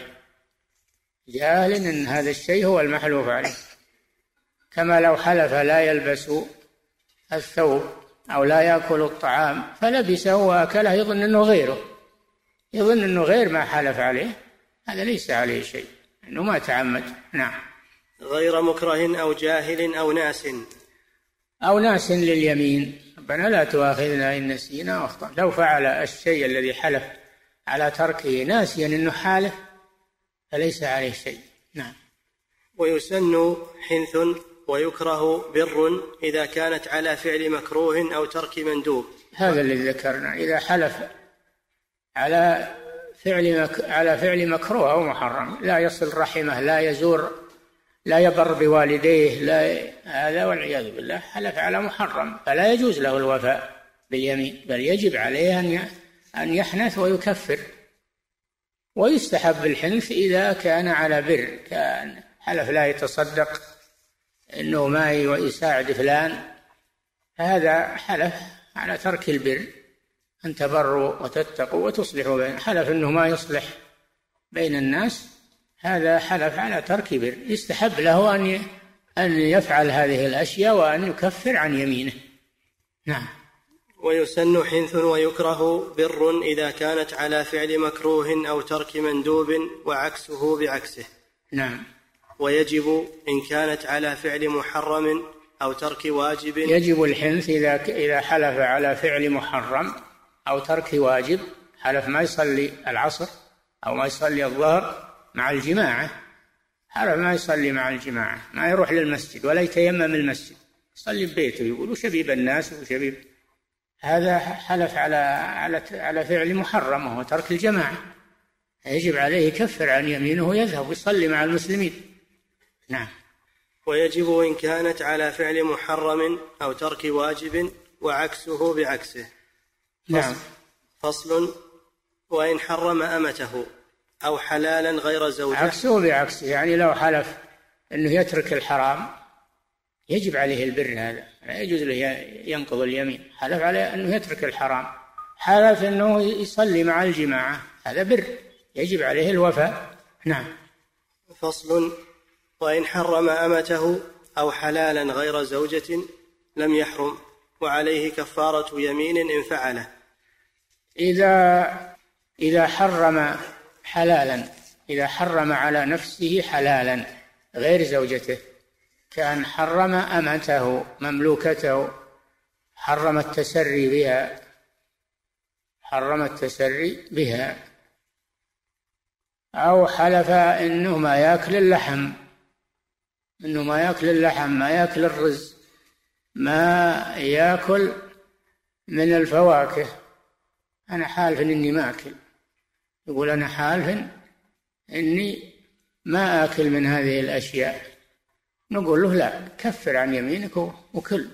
جاهل أن هذا الشيء هو المحلوف عليه، كما لو حلف لا يلبس الثوب أو لا يأكل الطعام فلبسه وأكله، يظن أنه غيره، يظن أنه غير ما حلف عليه، هذا ليس عليه شيء، أنه ما تعمد. نعم. غير مكره أو جاهل أو ناس، أو ناس لليمين، ربنا لا تؤاخذنا إن نسينا أخطأنا. لو فعل الشيء الذي حلف على تركه ناسيا أنه حالف فليس عليه شيء. نعم. ويسن حنث ويكره بر إذا كانت على فعل مكروه أو ترك مندوب، هذا الذي ذكرنا. إذا حلف على فعل مك... على فعل مكروه أو محرم، لا يصل رحمه، لا يزور، لا يبر بوالديه، لا، هذا والعياذ بالله حلف على محرم، فلا يجوز له الوفاء باليمين، بل يجب عليه أن أن يحنث ويكفر. ويستحب الحنث إذا كان على بر، كان حلف لا يتصدق إنه ما يساعد فلان، هذا حلف على ترك البر، أن تبروا وتتقوا وتصلحوا بين، حلف إنه ما يصلح بين الناس، هذا حلف على ترك بر، يستحب له أن أن يفعل هذه الأشياء وأن يكفر عن يمينه. نعم. ويسن حنث ويكره بر إذا كانت على فعل مكروه أو ترك مندوب وعكسه بعكسه. نعم. ويجب إن كانت على فعل محرم أو ترك واجب، يجب الحنث إذا إذا حلف على فعل محرم أو ترك واجب، حلف ما يصلي العصر أو ما يصلي الظهر مع الجماعة، حلف ما يصلي مع الجماعة، ما يروح للمسجد ولا يتيمم المسجد، يصلي ببيته، يقول وشبيب الناس وشبيب. هذا حلف على على على فعل محرم وهو ترك الجماعة، يجب عليه يكفر عن يمينه ويذهب ويصلي مع المسلمين. نعم. ويجب إن كانت على فعل محرم أو ترك واجب وعكسه بعكسه. نعم. فصل: وإن حرم أمته أو حلالا غير زوجه. عكسه بعكسه، يعني لو حلف أنه يترك الحرام يجب عليه البر، هذا لا يجوز له ينقض اليمين. حلف عليه أنه يترك الحرام، حلف أنه يصلي مع الجماعة، هذا بر يجب عليه الوفاء. نعم. فصل: وإن حرم أمته أو حلالا غير زوجة لم يحرم وعليه كفارة يمين إن فعله. إذا إذا حرم حلالا، إذا حرم على نفسه حلالا غير زوجته، كان حرم أمته مملوكته، حرم التسري بها، حرم التسري بها، أو حلف إنه ما يأكل اللحم، إنه ما يأكل اللحم، ما يأكل الرز، ما يأكل من الفواكه، أنا حالف إني ما أكل، يقول أنا حالف إني ما أكل من هذه الأشياء، نقول له لا، كفر عن يمينك وكل،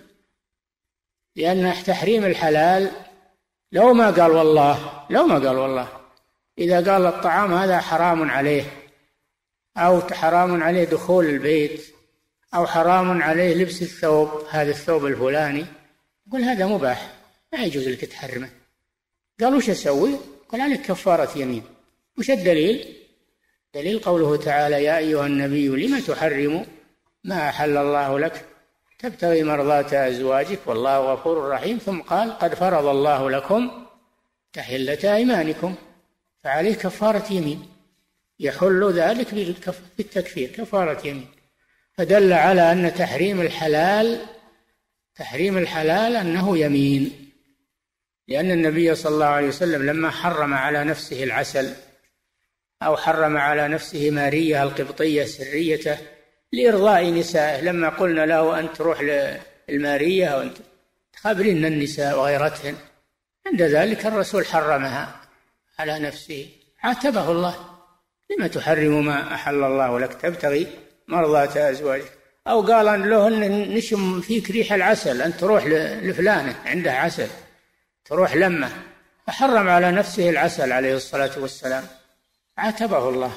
لأن تحريم الحلال لو ما قال والله، لو ما قال والله، إذا قال الطعام هذا حرام عليه، أو حرام عليه دخول البيت، أو حرام عليه لبس الثوب، هذا الثوب الفلاني، يقول هذا مباح ما يجوز لك تحرمه. قال وش أسوي؟ قال عليك كفارة يمين. وش الدليل؟ دليل قوله تعالى: يا أيها النبي لم تحرم ما أحل الله لك تبتغي مرضات أزواجك والله غفور رحيم. ثم قال: قد فرض الله لكم تحلة أيمانكم، فعليه كفارة يمين، يحل ذلك بالتكفير، كفارة يمين. فدل على أن تحريم الحلال تحريم الحلال أنه يمين، لأن النبي صلى الله عليه وسلم لما حرم على نفسه العسل، أو حرم على نفسه مارية القبطية سريته لإرضاء نسائه، لما قلنا له أن تروح للمارية وأنت تخبرين النساء وغيرتهن، عند ذلك الرسول حرمها على نفسه، عاتبه الله: لما تحرم ما أحل الله لك تبتغي مرضات أزواجك. أو قال له أن نشم فيك ريح العسل، أن تروح لفلانة عنده عسل تروح لمه، فحرم على نفسه العسل عليه الصلاة والسلام، عاتبه الله: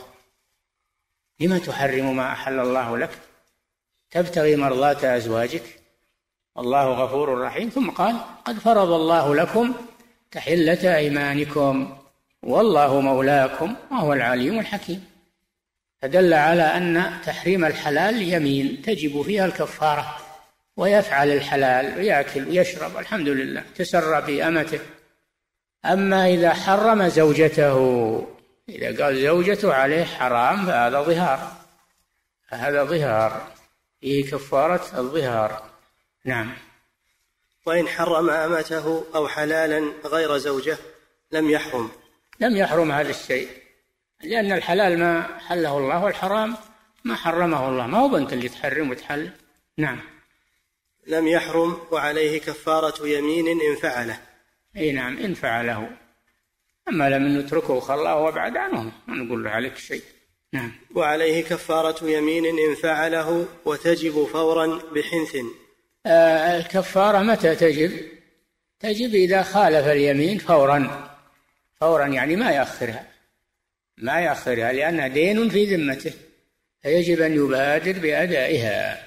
لما تحرم ما أحل الله لك تبتغي مرضات أزواجك والله غفور رحيم. ثم قال: قد فرض الله لكم تحلة أيمانكم والله مولاكم وهو العليم الحكيم. فدل على أن تحريم الحلال يمين تجب فيها الكفارة، ويفعل الحلال ويأكل ويشرب الحمد لله، تسرى بأمته. أما إذا حرم زوجته، إذا قال زوجته عليه حرام، فهذا ظهار، فهذا ظهار فيه كفارة الظهار. نعم. وإن حرم أمته أو حلالا غير زوجه لم يحرم لم يحرم هذا الشيء، لأن الحلال ما حله الله والحرام ما حرمه الله، ما هو أنت اللي تحرم وتحل. نعم. لم يحرم وعليه كفارة يمين إن فعله. أي نعم، إن فعله. أما لم نتركه وخلاه وابعد عنه ما نقول له عليك شيء. نعم. وعليه كفارة يمين إن فعله وتجب فورا بحنث. آه الكفارة متى تجب؟ تجب إذا خالف اليمين فورا، فورا يعني ما يأخرها، ما يأخرها، لأنها دين في ذمته، فيجب أن يبادر بأدائها،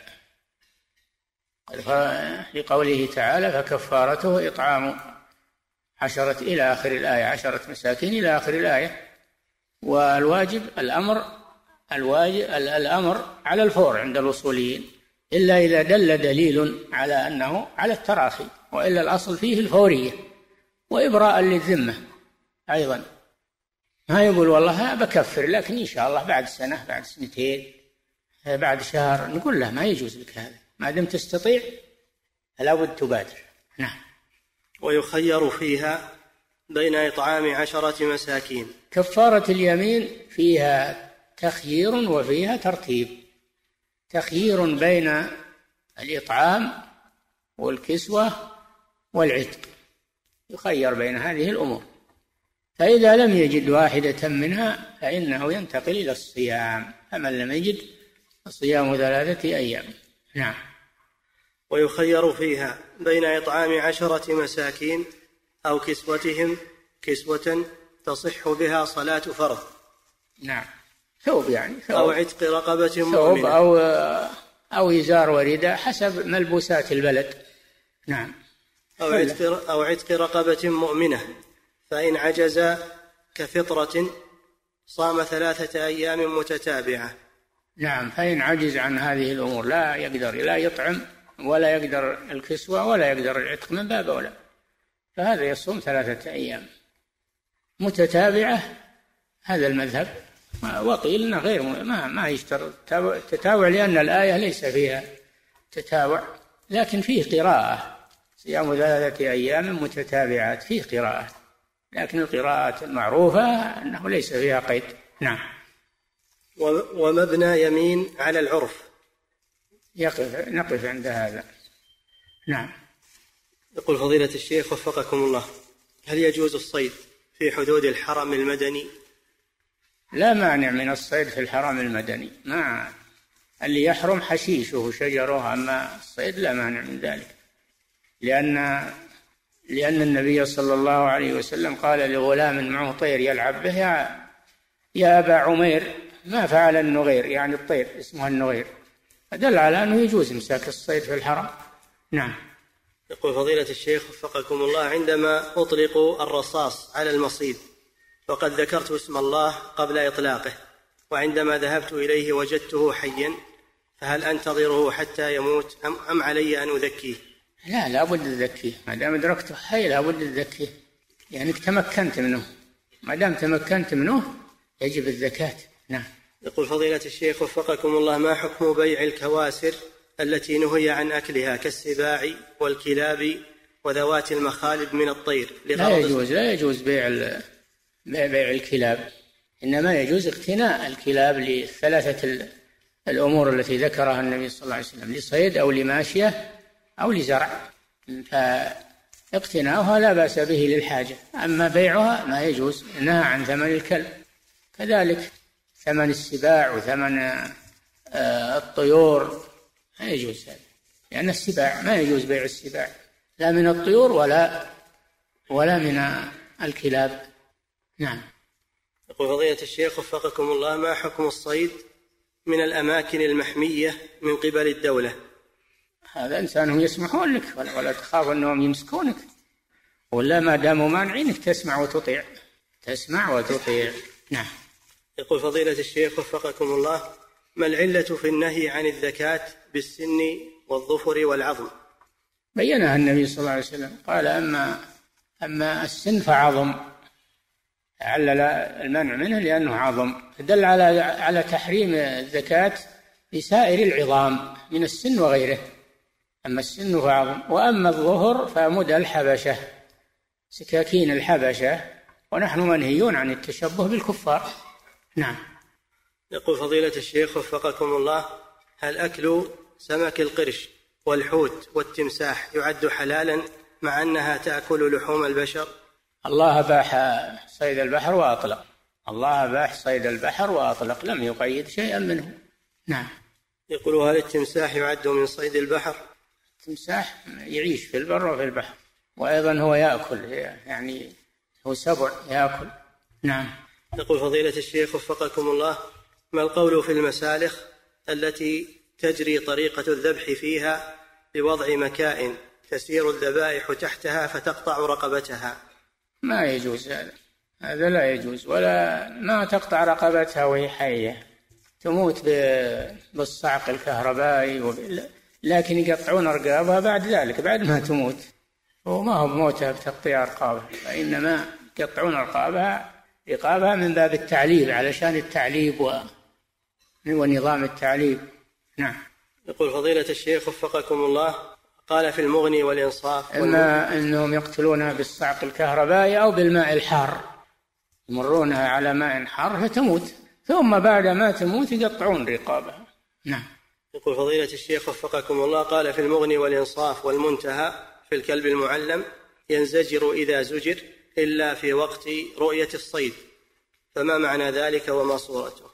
لقوله تعالى: فكفارته إطعام عشرة إلى آخر الآية، عشرة مساكين إلى آخر الآية. والواجب الأمر الواجب الأمر على الفور عند الأصوليين، إلا إذا دل دليل على أنه على التراخي، وإلا الأصل فيه الفورية وإبراء للذمة أيضا. ما يقول والله بكفر لكن إن شاء الله بعد سنة، بعد سنتين، بعد شهر، نقول له ما يجوز لك هذا، ما دام تستطيع فلا بد تبادر. نعم. ويخير فيها بين إطعام عشرة مساكين. كفارة اليمين فيها تخيير وفيها ترتيب، تخيير بين الإطعام والكسوة والعتق، يخير بين هذه الأمور، فإذا لم يجد واحدة منها فإنه ينتقل إلى الصيام، فمن لم يجد الصيام ثلاثة أيام. نعم. ويخير فيها بين إطعام عشرة مساكين أو كسوتهم كسوة تصح بها صلاة فرض. نعم، ثوب يعني ثوب. أو عتق رقبة ثوب مؤمنة أو أو إزار ورداء حسب ملبوسات البلد. نعم. أو عتق أو عتق رقبة مؤمنة، فإن عجز كفطرة صام ثلاثة أيام متتابعة. نعم، فإن عجز عن هذه الأمور لا يقدر لا يطعم ولا يقدر الكسوة ولا يقدر العتق من باب أولى، فهذا يصوم ثلاثة أيام متتابعة. هذا المذهب. وقيل إنه غير ما ما يشترط التتابع لأن الآية ليس فيها تتابع، لكن فيه قراءة صيام ثلاثة أيام متتابعات، فيه قراءة، لكن القراءات المعروفة أنه ليس فيها قيد. نعم. ومبنى يمين على العرف. يقف نقف عند هذا. نعم. يقول فضيلة الشيخ وفقكم الله، هل يجوز الصيد في حدود الحرم المدني؟ لا مانع من الصيد في الحرم المدني، ما اللي يحرم حشيشه وشجره، أما الصيد لا مانع من ذلك، لأن لأن النبي صلى الله عليه وسلم قال لغلام معه طير يلعب به: يا يا أبا عمير ما فعل النغير، يعني الطير اسمه النغير، فدل على أنه يجوز إمساك الصيد في الحرم. نعم. يقول فضيلة الشيخ وفقكم الله، عندما أطلق الرصاص على المصيد وقد ذكرت اسم الله قبل إطلاقه، وعندما ذهبت إليه وجدته حيا، فهل أنتظره حتى يموت أم, أم علي أن أذكيه؟ لا لا بد تذكيه، ما دام أدركته حي لا بد تذكيه، يعني تمكنت منه، ما دام تمكنت منه يجب الزكاة. نعم. يقول فضيلة الشيخ وفقكم الله، ما حكم بيع الكواسر التي نهي عن أكلها كالسباع والكلاب وذوات المخالب من الطير؟ لا يجوز لا يجوز بيع بيع الكلاب، إنما يجوز اقتناء الكلاب لثلاثة الأمور التي ذكرها النبي صلى الله عليه وسلم: لصيد أو لماشية أو لزرع، فاقتناؤها لا بأس به للحاجة، أما بيعها ما يجوز، نهى عن ثمن الكلب، كذلك ثمن السباع وثمن الطيور ما يجوز هذا، لأن السباع ما يجوز بيع السباع لا من الطيور ولا ولا من الكلاب. نعم. يقول فضيلة الشيخ وفقكم الله، ما حكم الصيد من الأماكن المحمية من قبل الدولة؟ هذا إنسانهم يسمحون لك ولا, ولا تخاف أنهم يمسكونك، ولا ما داموا مانعينك تسمع وتطيع، تسمع وتطيع. نعم. يقول فضيلة الشيخ وفقكم الله، ما العلة في النهي عن الزكاة بالسن والظفر والعظم؟ بينها النبي صلى الله عليه وسلم، قال أما أما السن فعظم، علل المنع منه لأنه عظم، فدل على على تحريم الزكاة لسائر العظام من السن وغيره، أما السن فعظم. وأما الظهر فمدى الحبشة، سكاكين الحبشة، ونحن منهيون عن التشبه بالكفار. نعم. يقول فضيلة الشيخ وفقكم الله، هل أكل سمك القرش والحوت والتمساح يعد حلالا مع أنها تأكل لحوم البشر؟ الله باح صيد البحر وأطلق، الله باح صيد البحر وأطلق، لم يقيد شيئا منه. نعم. يقول هل التمساح يعد من صيد البحر؟ التمساح يعيش في البر وفي البحر، وأيضا هو يأكل، يعني هو سبع يأكل. نعم. يقول فضيلة الشيخ وفقكم الله، ما القول في المسالخ التي تجري طريقة الذبح فيها بوضع مكائن تسير الذبائح تحتها فتقطع رقبتها؟ ما يجوز هذا، هذا لا يجوز، ولا ما تقطع رقبتها وهي حية، تموت بالصعق الكهربائي وب... لكن يقطعون رقابها بعد ذلك، بعد ما تموت، وما هو بموتها بتقطيع رقابها، وإنما يقطعون رقابها رقابها من باب التعليب، علشان التعليب و... ونظام التعليب. نعم. يقول فضيلة الشيخ وفقكم الله، قال في المغني والإنصاف إما أنهم يقتلونها بالصعق الكهربائي أو بالماء الحار، يمرونها على ماء حار فتموت، ثم بعد ما تموت يقطعون رقابها. نعم. يقول فضيلة الشيخ وفقكم الله، قال في المغني والإنصاف والمنتهى في الكلب المعلم: ينزجر إذا زجر إلا في وقت رؤية الصيد، فما معنى ذلك وما صورته؟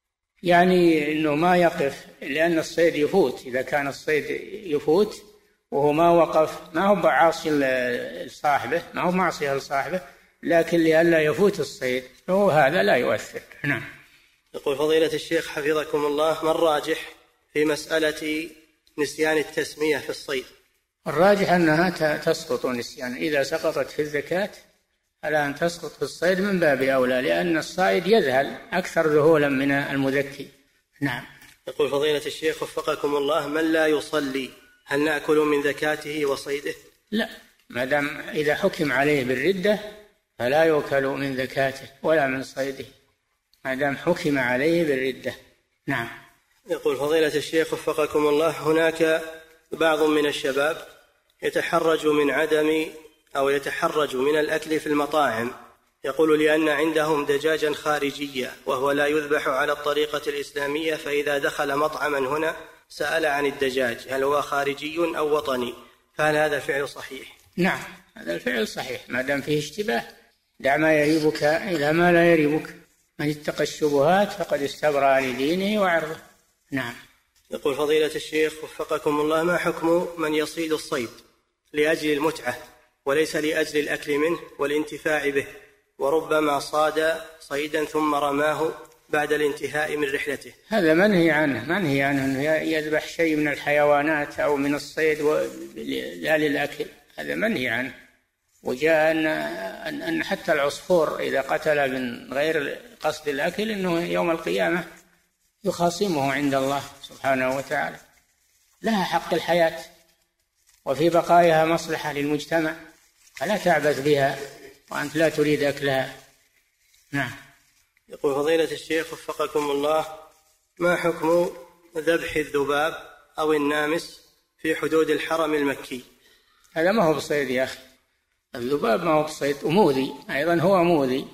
يعني أنه ما يقف، لأن الصيد يفوت. إذا كان الصيد يفوت وهو ما وقف، ما هو بعاصي لصاحبه، ما هو معصية لصاحبه، لكن لئلا يفوت الصيد، فهو هذا لا يؤثر. نعم. يقول فضيلة الشيخ حفظكم الله: ما الراجح في مسألة نسيان التسمية في الصيد؟ الراجح أنها تسقط نسيانا. إذا سقطت في الزكاة فلا أن تسقط في الصيد من باب أولى، لأن الصائد يذهل أكثر ذهولا من المذكي. نعم. يقول فضيلة الشيخ وفقكم الله: من لا يصلي هل نأكل من زكاته وصيده؟ لا، ما دام إذا حكم عليه بالردة فلا يؤكل من زكاته ولا من صيده، ما دام حكم عليه بالردة. نعم. يقول فضيلة الشيخ وفقكم الله: هناك بعض من الشباب يتحرج من عدم أو يتحرج من الأكل في المطاعم، يقول لأن عندهم دجاجا خارجيا وهو لا يذبح على الطريقة الإسلامية، فإذا دخل مطعما هنا سأل عن الدجاج هل هو خارجي أو وطني، فهل هذا فعل صحيح؟ نعم، هذا الفعل صحيح ما دام فيه اشتباه. دع ما يريبك إلى ما لا يريبك، من اتقى الشبهات فقد استبرأ لدينه وعرضه. نعم. يقول فضيلة الشيخ وفقكم الله: ما حكم من يصيد الصيد لأجل المتعة وليس لأجل الأكل منه والانتفاع به، وربما صاد صيدا ثم رماه بعد الانتهاء من رحلته؟ هذا منهي عنه، منهي عنه أنه يذبح شيء من الحيوانات أو من الصيد لا للأكل، هذا منهي عنه. وجاء أن أن حتى العصفور إذا قتل من غير قصد الأكل أنه يوم القيامة يخاصمه عند الله سبحانه وتعالى. لها حق الحياة وفي بقائها مصلحة للمجتمع، فلا تعبث بها وأنت لا تريد أكلها. نعم. يقول فضيلة الشيخ وفقكم الله: ما حكم ذبح الذباب أو النامس في حدود الحرم المكي؟ هذا ما هو بصيد يا أخي، الذباب ما هو بصيد، ومؤذي أيضا، هو مؤذي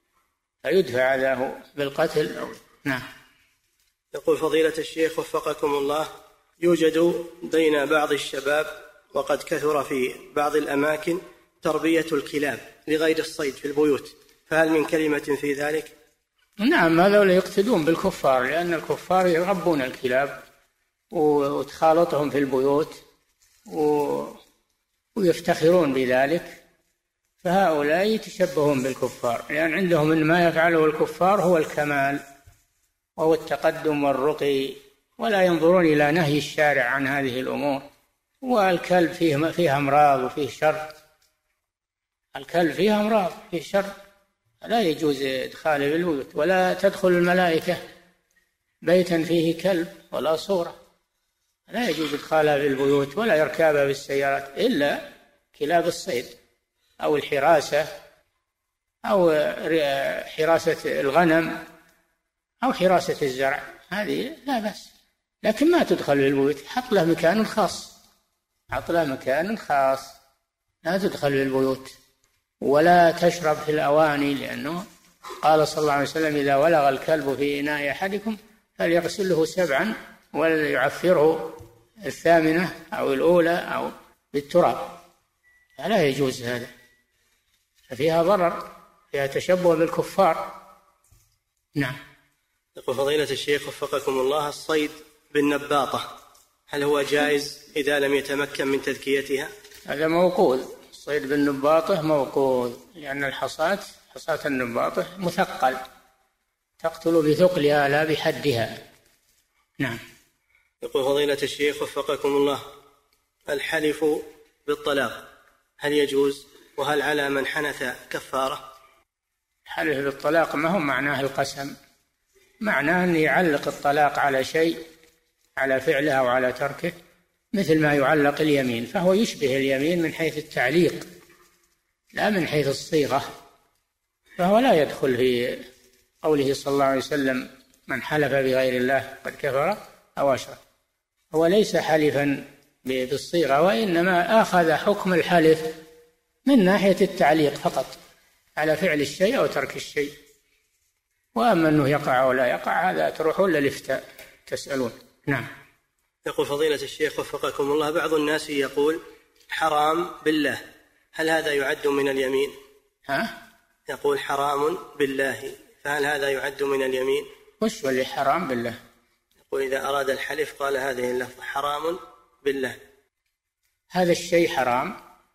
فيدفع له بالقتل أو... نعم. يقول فضيلة الشيخ وفقكم الله: يوجد بين بعض الشباب وقد كثر في بعض الأماكن تربية الكلاب لغير الصيد في البيوت، فهل من كلمة في ذلك؟ نعم، هذول يقتدون بالكفار، لأن الكفار يربون الكلاب وتخالطهم في البيوت ويفتخرون بذلك، فهؤلاء يتشبهون بالكفار، لأن عندهم إن ما يفعله الكفار هو الكمال وهو التقدم والرقي، ولا ينظرون إلى نهي الشارع عن هذه الأمور. والكلب فيه فيه أمراض وفيه شر، الكلب فيه أمراض فيه شر، لا يجوز إدخاله بالبيوت، ولا تدخل الملائكة بيتا فيه كلب ولا صورة، لا يجوز إدخالها بالبيوت ولا يركبها بالسيارات إلا كلاب الصيد أو الحراسة أو حراسة الغنم أو حراسة الزرع، هذه لا بأس، لكن ما تدخل بالبيوت، حط له مكان خاص، حط له مكان خاص، لا تدخل بالبيوت. ولا تشرب في الأواني، لأنه قال صلى الله عليه وسلم: إذا ولغ الكلب في إناء أحدكم فليغسله سبعا وليعفره الثامنة أو الأولى أو بالتراب، فلا يجوز هذا، ففيها ضرر، فيها تشبه بالكفار. نعم. يقول فضيلة الشيخ وفقكم الله: الصيد بالنباطة هل هو جائز إذا لم يتمكن من تذكيتها؟ هذا موقوذ، الصيد بالنباطة موقوذ، لأن الحصاة حصاة النباطة مثقل، تقتل بثقلها لا بحدها. نعم. يقول فضيلة الشيخ وفقكم الله: الحلف بالطلاق هل يجوز؟ وهل على من حنث كفارة؟ الحلف بالطلاق ما هو معناه القسم، معناه أن يعلق الطلاق على شيء، على فعله أو على تركه، مثل ما يعلق اليمين، فهو يشبه اليمين من حيث التعليق لا من حيث الصيغة، فهو لا يدخل في قوله صلى الله عليه وسلم: من حلف بغير الله قد كفر أو أشرك، هو ليس حلفا بالصيغة، وإنما أخذ حكم الحلف من ناحية التعليق فقط على فعل الشيء أو ترك الشيء. وأما أنه يقع ولا يقع هذا تروحون للإفتاء تسألون. نعم. يقول فضيلة الشيخ وفقكم الله، بعض الناس يقول حرام بالله، هل هذا يعد من اليمين؟ ها؟ يقول حرام بالله، فهل هذا يعد من اليمين؟ وش اللي حرام بالله؟ يقول إذا أراد الحلف قال هذه اللفظة حرام بالله. هذا الشيء حرام.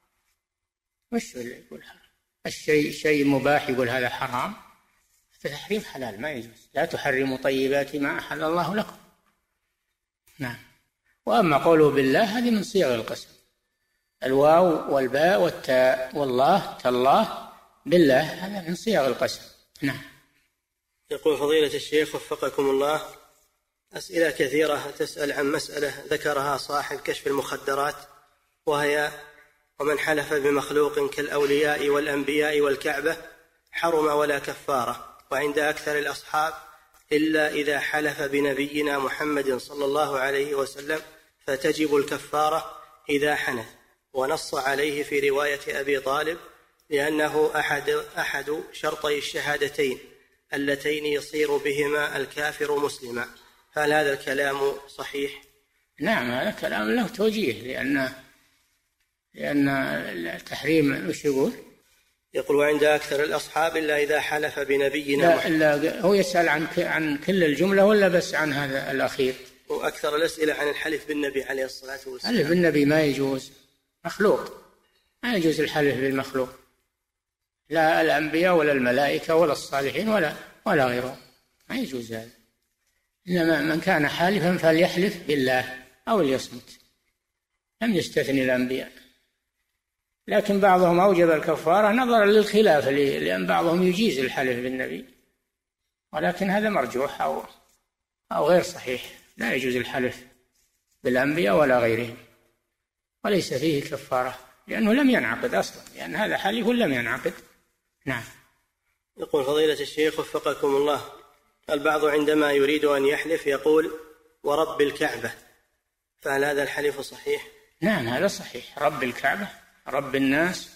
وش اللي يقول حرام؟ الشيء شيء مباح يقول هذا حرام، تحريم حلال ما يجوز. لا تحرموا طيبات ما أحل الله لكم. نعم. وأما قوله بالله هذه من صيغ القسم، الواو والباء والتاء، والله تالله بالله هذا من صيغ القسم. نعم. يقول فضيلة الشيخ وفقكم الله، أسئلة كثيرة تسأل عن مسألة ذكرها صاحب كشف المخدرات، وهي ومن حلف بمخلوق كالأولياء والأنبياء والكعبة حرم ولا كفارة، وعند أكثر الأصحاب إلا إذا حلف بنبينا محمد صلى الله عليه وسلم فتجب الكفارة إذا حنث، ونص عليه في رواية أبي طالب لأنه أحد, أحد شرطي الشهادتين اللتين يصير بهما الكافر مسلما. هل هذا الكلام صحيح؟ نعم هذا كلام له توجيه، لأن لأن التحريم وش يقول؟ يقول وعند أكثر الأصحاب إلا إذا حلف بنبينا محمد. لا هو يسأل عن عن كل الجملة ولا بس عن هذا الأخير؟ وأكثر الأسئلة عن الحلف بالنبي عليه الصلاة والسلام. الحلف بالنبي ما يجوز، مخلوق، ما يجوز الحلف بالمخلوق، لا الأنبياء ولا الملائكة ولا الصالحين ولا ولا غيرهم، ما يجوز هذا. إنما من كان حالفا فليحلف بالله أو ليصمت، لم يستثني الأنبياء. لكن بعضهم أوجب الكفارة نظرا للخلاف، لأن بعضهم يجيز الحلف بالنبي، ولكن هذا مرجوح أو أو غير صحيح، لا يجوز الحلف بالأنبياء ولا غيرهم، وليس فيه كفارة لأنه لم ينعقد أصلا، لأن هذا حلف لم ينعقد. نعم. يقول فضيلة الشيخ وفقكم الله، البعض عندما يريد أن يحلف يقول ورب الكعبة، فهل هذا الحلف صحيح؟ نعم هذا صحيح، رب الكعبة رب الناس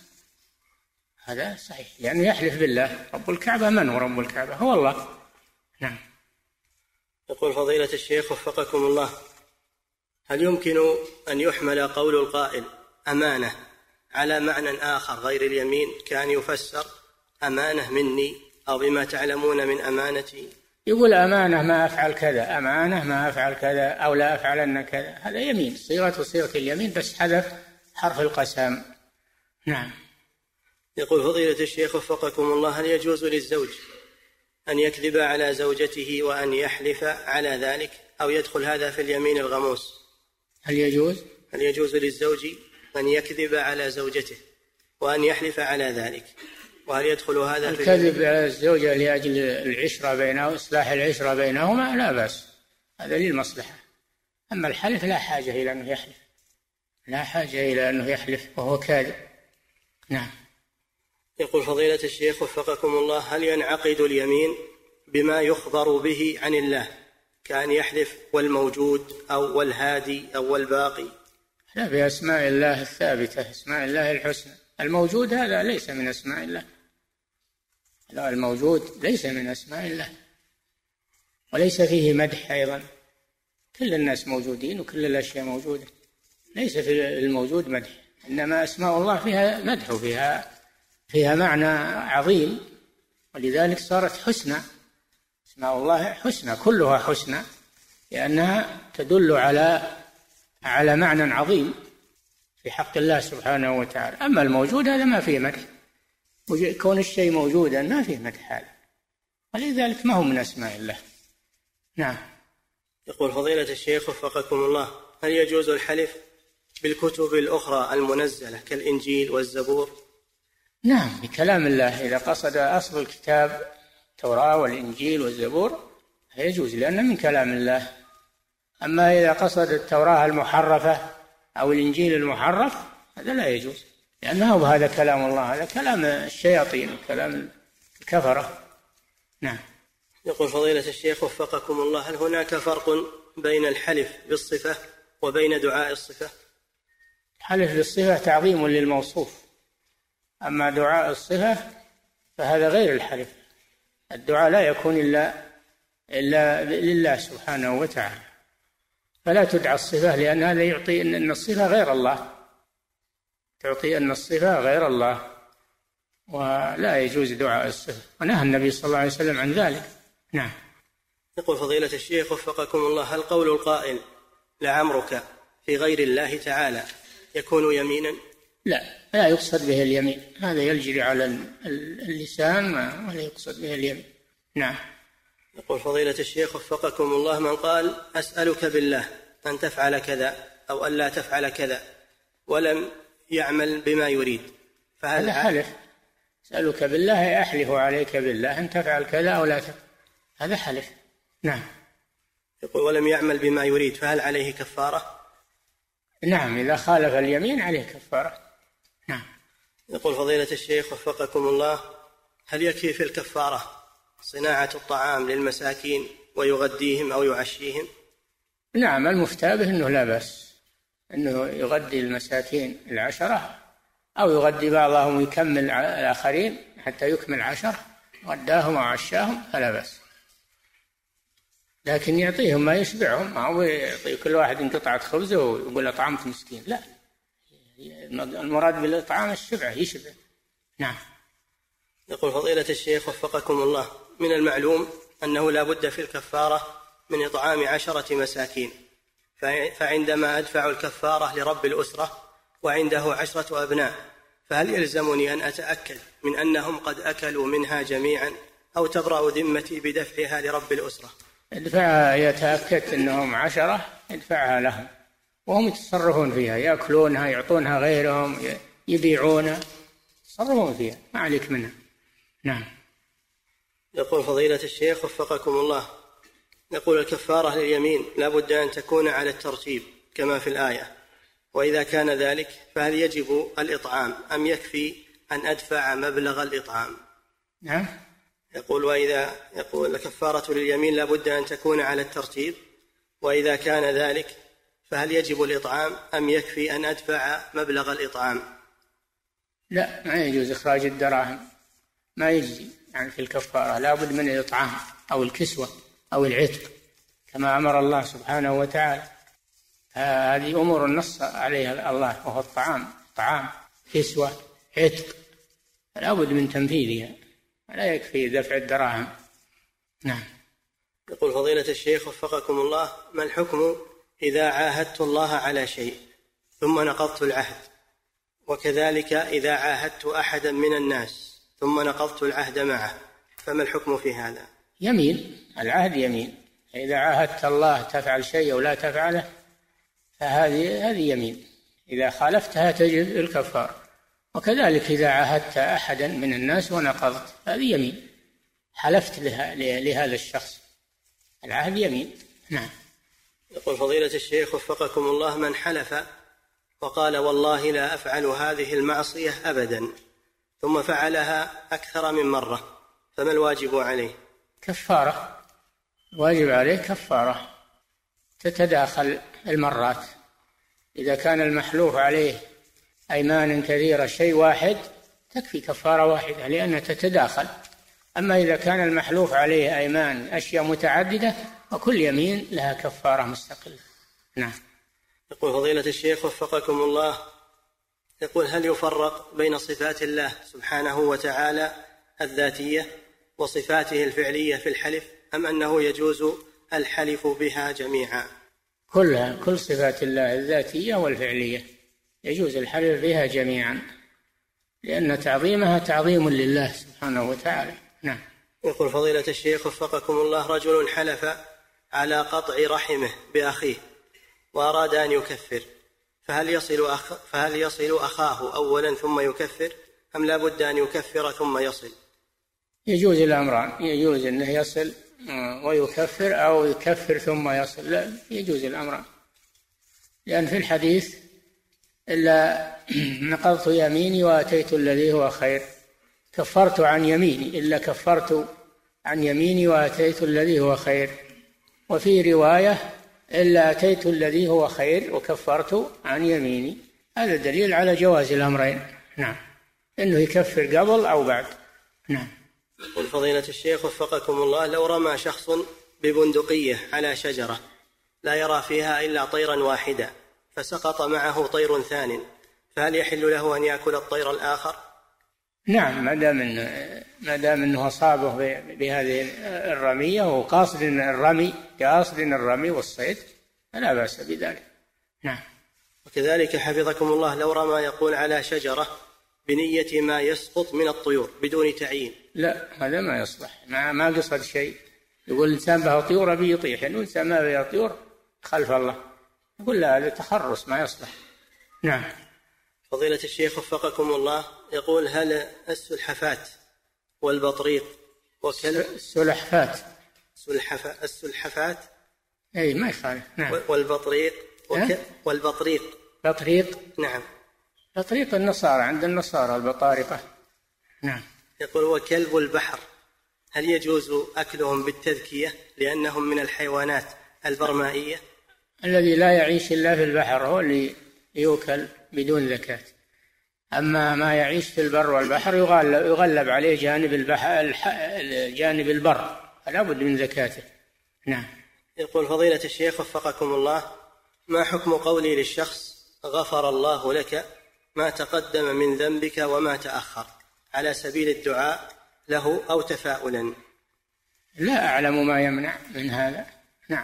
هذا صحيح، لأنه يحلف بالله. رب الكعبة من هو رب الكعبة؟ هو الله. نعم. يقول فضيلة الشيخ وفقكم الله، هل يمكن أن يحمل قول القائل أمانة على معنى آخر غير اليمين، كان يفسر أمانة مني أو بما تعلمون من أمانتي؟ يقول أمانة ما أفعل كذا، أمانة ما أفعل كذا، أو لا أفعلن كذا، هذا يمين، صيغة صيغة اليمين بس حذف حرف القسم. نعم. يقول فضيلة الشيخ وفقكم الله، هل يجوز للزوج أن يكذب على زوجته وأن يحلف على ذلك، أو يدخل هذا في اليمين الغموس؟ هل يجوز هل يجوز للزوج أن يكذب على زوجته وأن يحلف على ذلك، وهل يدخل هذا في الكذب على الزوجة لأجل العشرة بينه إصلاح العشرة بينهما؟ لا بأس، هذا للمصلحة. أما الحلف لا حاجة إلى أنه يحلف، لا حاجة إلى أنه يحلف وهو كاذب. نعم. يقول فضيلة الشيخ وفقكم الله، هل ينعقد اليمين بما يخبر به عن الله، كأن يحلف والموجود أو والهادي أو والباقي؟ لا، بأسماء الله الثابتة، أسماء الله الحسنى. الموجود هذا ليس من أسماء الله، لا الموجود ليس من أسماء الله، وليس فيه مدح أيضا. كل الناس موجودين وكل الأشياء موجودة، ليس في الموجود مدح، إنما أسماء الله فيها مدح وفيها فيها معنى عظيم، ولذلك صارت حسنى. أسماء الله حسنى، كلها حسنى، لأنها تدل على على معنى عظيم في حق الله سبحانه وتعالى. أما الموجود هذا ما فيه مدح، كون الشيء موجودا ما فيه مدح هذا، ولذلك ما هو من أسماء الله. نعم. يقول فضيلة الشيخ وفقكم الله، هل يجوز الحلف بالكتب الأخرى المنزلة كالإنجيل والزبور؟ نعم، بكلام الله. إذا قصد أصل الكتاب التوراة والإنجيل والزبور يجوز، لأنه من كلام الله. أما إذا قصد التوراة المحرفة أو الإنجيل المحرف هذا لا يجوز، لأنه هذا كلام الله، هذا كلام الشياطين، كلام الكفرة. نعم. يقول فضيلة الشيخ وفقكم الله، هل هناك فرق بين الحلف بالصفة وبين دعاء الصفة؟ الحلف بالصفة تعظيم للموصوف، أما دعاء الصفة فهذا غير الحلف، الدعاء لا يكون إلا إلا لله سبحانه وتعالى، فلا تدعى الصفة، لأن هذا يعطي أن الصفة غير الله، تعطي أن الصفة غير الله، ولا يجوز دعاء الصفة، ونهى النبي صلى الله عليه وسلم عن ذلك. نعم. يقول فضيلة الشيخ وفقكم الله: هل قول القائل لعمرك في غير الله تعالى يكون يمينا؟ لا، لا يقصد به اليمين، هذا يجري على اللسان ولا يقصد به اليمين. نعم. يقول فضيلة الشيخ وفقكم الله: من قال أسألك بالله أن تفعل كذا أو أن لا تفعل كذا ولم يعمل بما يريد فهل حلف؟ أسألك بالله أحلف عليك بالله أن تفعل كذا أو لا تفعل، هذا حلف. نعم. يقول ولم يعمل بما يريد فهل عليه كفارة؟ نعم، إذا خالف اليمين عليه كفارة. نعم. يقول فضيلة الشيخ وفقكم الله: هل يكفي في الكفارة صناعة الطعام للمساكين ويغديهم أو يعشيهم؟ نعم، المفتى به أنه لا بأس أنه يغدي المساكين العشرة أو يغدي بعضهم ويكمل الآخرين حتى يكمل عشر، غداهم وعشاهم فلا بأس، لكن يعطيهم ما يشبعهم، أو يعطي كل واحد قطعة خبز ويقول أطعمت مسكين، لا، المراد بالإطعام الشبع، يشبع. نعم. يقول فضيلة الشيخ وفقكم الله: من المعلوم أنه لا بد في الكفارة من إطعام عشرة مساكين، فعندما أدفع الكفارة لرب الأسرة وعنده عشرة أبناء فهل يلزمني أن أتأكد من أنهم قد أكلوا منها جميعا أو تبرأ ذمتي بدفعها لرب الأسرة؟ ادفعها، يتأكد أنهم عشرة ادفعها لهم وهم يتصرفون فيها، يأكلونها، يعطونها غيرهم، يبيعونها، يتصرفون فيها، ما عليك منها. نعم. يقول فضيلة الشيخ وفقكم الله: يقول الكفارة لليمين لا بد أن تكون على الترتيب كما في الآية، وإذا كان ذلك فهل يجب الإطعام أم يكفي أن أدفع مبلغ الإطعام؟ نعم. يقول وإذا يقول الكفارة لليمين لا بد أن تكون على الترتيب، وإذا كان ذلك فهل يجب الإطعام أم يكفي أن أدفع مبلغ الإطعام؟ لا، ما يجوز إخراج الدراهم، ما يجزي يعني في الكفارة، لا بد من الإطعام أو الكسوة أو العتق كما أمر الله سبحانه وتعالى. هذه أمور النص عليها الله، وهو الطعام، طعام، كسوة، عتق، لا بد من تنفيذها، لا يكفي دفع الدراهم. نعم. يقول فضيلة الشيخ وفقكم الله: ما الحكم إذا عاهدت الله على شيء ثم نقضت العهد، وكذلك إذا عاهدت أحدا من الناس ثم نقضت العهد معه، فما الحكم في هذا؟ يمين، العهد يمين، إذا عاهدت الله تفعل شيء أو لا تفعله فهذه هذه يمين، إذا خالفتها تجب الكفار، وكذلك إذا عاهدت أحدا من الناس ونقضت هذه يمين، حلفت لها لهذا الشخص، العهد يمين. نعم. يقول فضيلة الشيخ وفقكم الله: من حلف وقال والله لا أفعل هذه المعصية أبدا ثم فعلها أكثر من مرة فما الواجب عليه؟ كفارة، واجب عليه كفارة تتداخل المرات، إذا كان المحلوف عليه أيمان كثيرة شيء واحد تكفي كفارة واحدة لأنها تتداخل، أما إذا كان المحلوف عليه أيمان أشياء متعددة وكل يمين لها كفارة مستقلة. نعم. يقول فضيلة الشيخ وفقكم الله: يقول هل يفرق بين صفات الله سبحانه وتعالى الذاتية وصفاته الفعلية في الحلف، أم أنه يجوز الحلف بها جميعا؟ كلها، كل صفات الله الذاتية والفعلية يجوز الحلف بها جميعا، لأن تعظيمها تعظيم لله سبحانه وتعالى. نعم. يقول فضيلة الشيخ وفقكم الله: رجل حلف على قطع رحمه بأخيه وأراد أن يكفر، فهل يصل أخ... فهل يصل أخاه أولا ثم يكفر، أم لا بد أن يكفر ثم يصل؟ يجوز الأمران، يجوز أنه يصل ويكفر أو يكفر ثم يصل، لا، يجوز الأمران، لأن في الحديث إلا نقضت يميني وأتيت الذي هو خير، كفرت عن يميني إلا كفرت عن يميني وأتيت الذي هو خير، وفي رواية إلا أتيت الذي هو خير وكفرت عن يميني. هذا دليل على جواز الأمرين. نعم، إنه يكفر قبل أو بعد. نعم. قل فضيلة الشيخ وفقكم الله، لو رمى شخص ببندقية على شجرة لا يرى فيها إلا طيرا واحدا فسقط معه طير ثان، فهل يحل له أن يأكل الطير الآخر؟ نعم، ما دام ما دام انه اصابه بهذه الرميه وقاصد الرمي قاصد الرمي والصيد فلا باس بذلك. نعم. وكذلك حفظكم الله لو رمى يقول على شجرة بنية ما يسقط من الطيور بدون تعيين. لا، هذا ما يصلح، ما ما قصد شيء. يقول الإنسان به طيور أبي يطيح، يعني الإنسان ما به طيور خلف الله، يقول لا، هذا تخرص ما يصلح. نعم. فضيلة الشيخ وفقكم الله، يقول هل السلحفات والبطريق وكلب السلحفات سلحفا السلحفات أي ما يخالف. نعم. والبطريق وك... والبطريق بطريق نعم، بطريق النصارى، عند النصارى البطارقة. نعم. يقول وكلب البحر هل يجوز أكلهم بالتذكية لأنهم من الحيوانات البرمائية؟ الذي لا يعيش إلا في البحر هو اللي يؤكل بدون زكاة، أما ما يعيش في البر والبحر يغلب, يغلب عليه جانب البحر جانب البر، فلا بد من زكاته. نعم. يقول فضيلة الشيخ وفقكم الله، ما حكم قولي للشخص غفر الله لك ما تقدم من ذنبك وما تأخر على سبيل الدعاء له أو تفاؤلا؟ لا أعلم ما يمنع من هذا. نعم.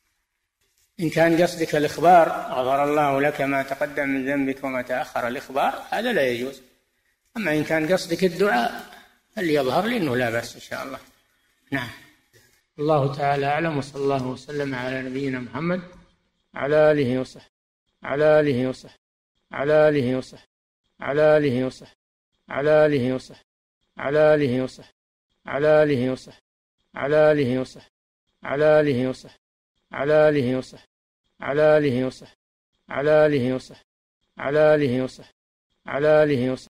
إن كان قصدك الإخبار غفر الله لك ما تقدم من ذنبك وما تأخر، الإخبار هذا لا يجوز. أما إن كان قصدك الدعاء فليظهر لي أنه لا بأس إن شاء الله. نعم. الله تعالى أعلم، وصلى الله وسلم على نبينا محمد على آله وصحبه على آله وصحبه على آله وصحبه على آله وصحبه على آله وصحبه على آله وصحبه على آله وصحبه على آله وصحبه على آله وصحبه على آله وصحبه على آله وصحبه على آله وصحبه على آله وصحبه على آله وصحبه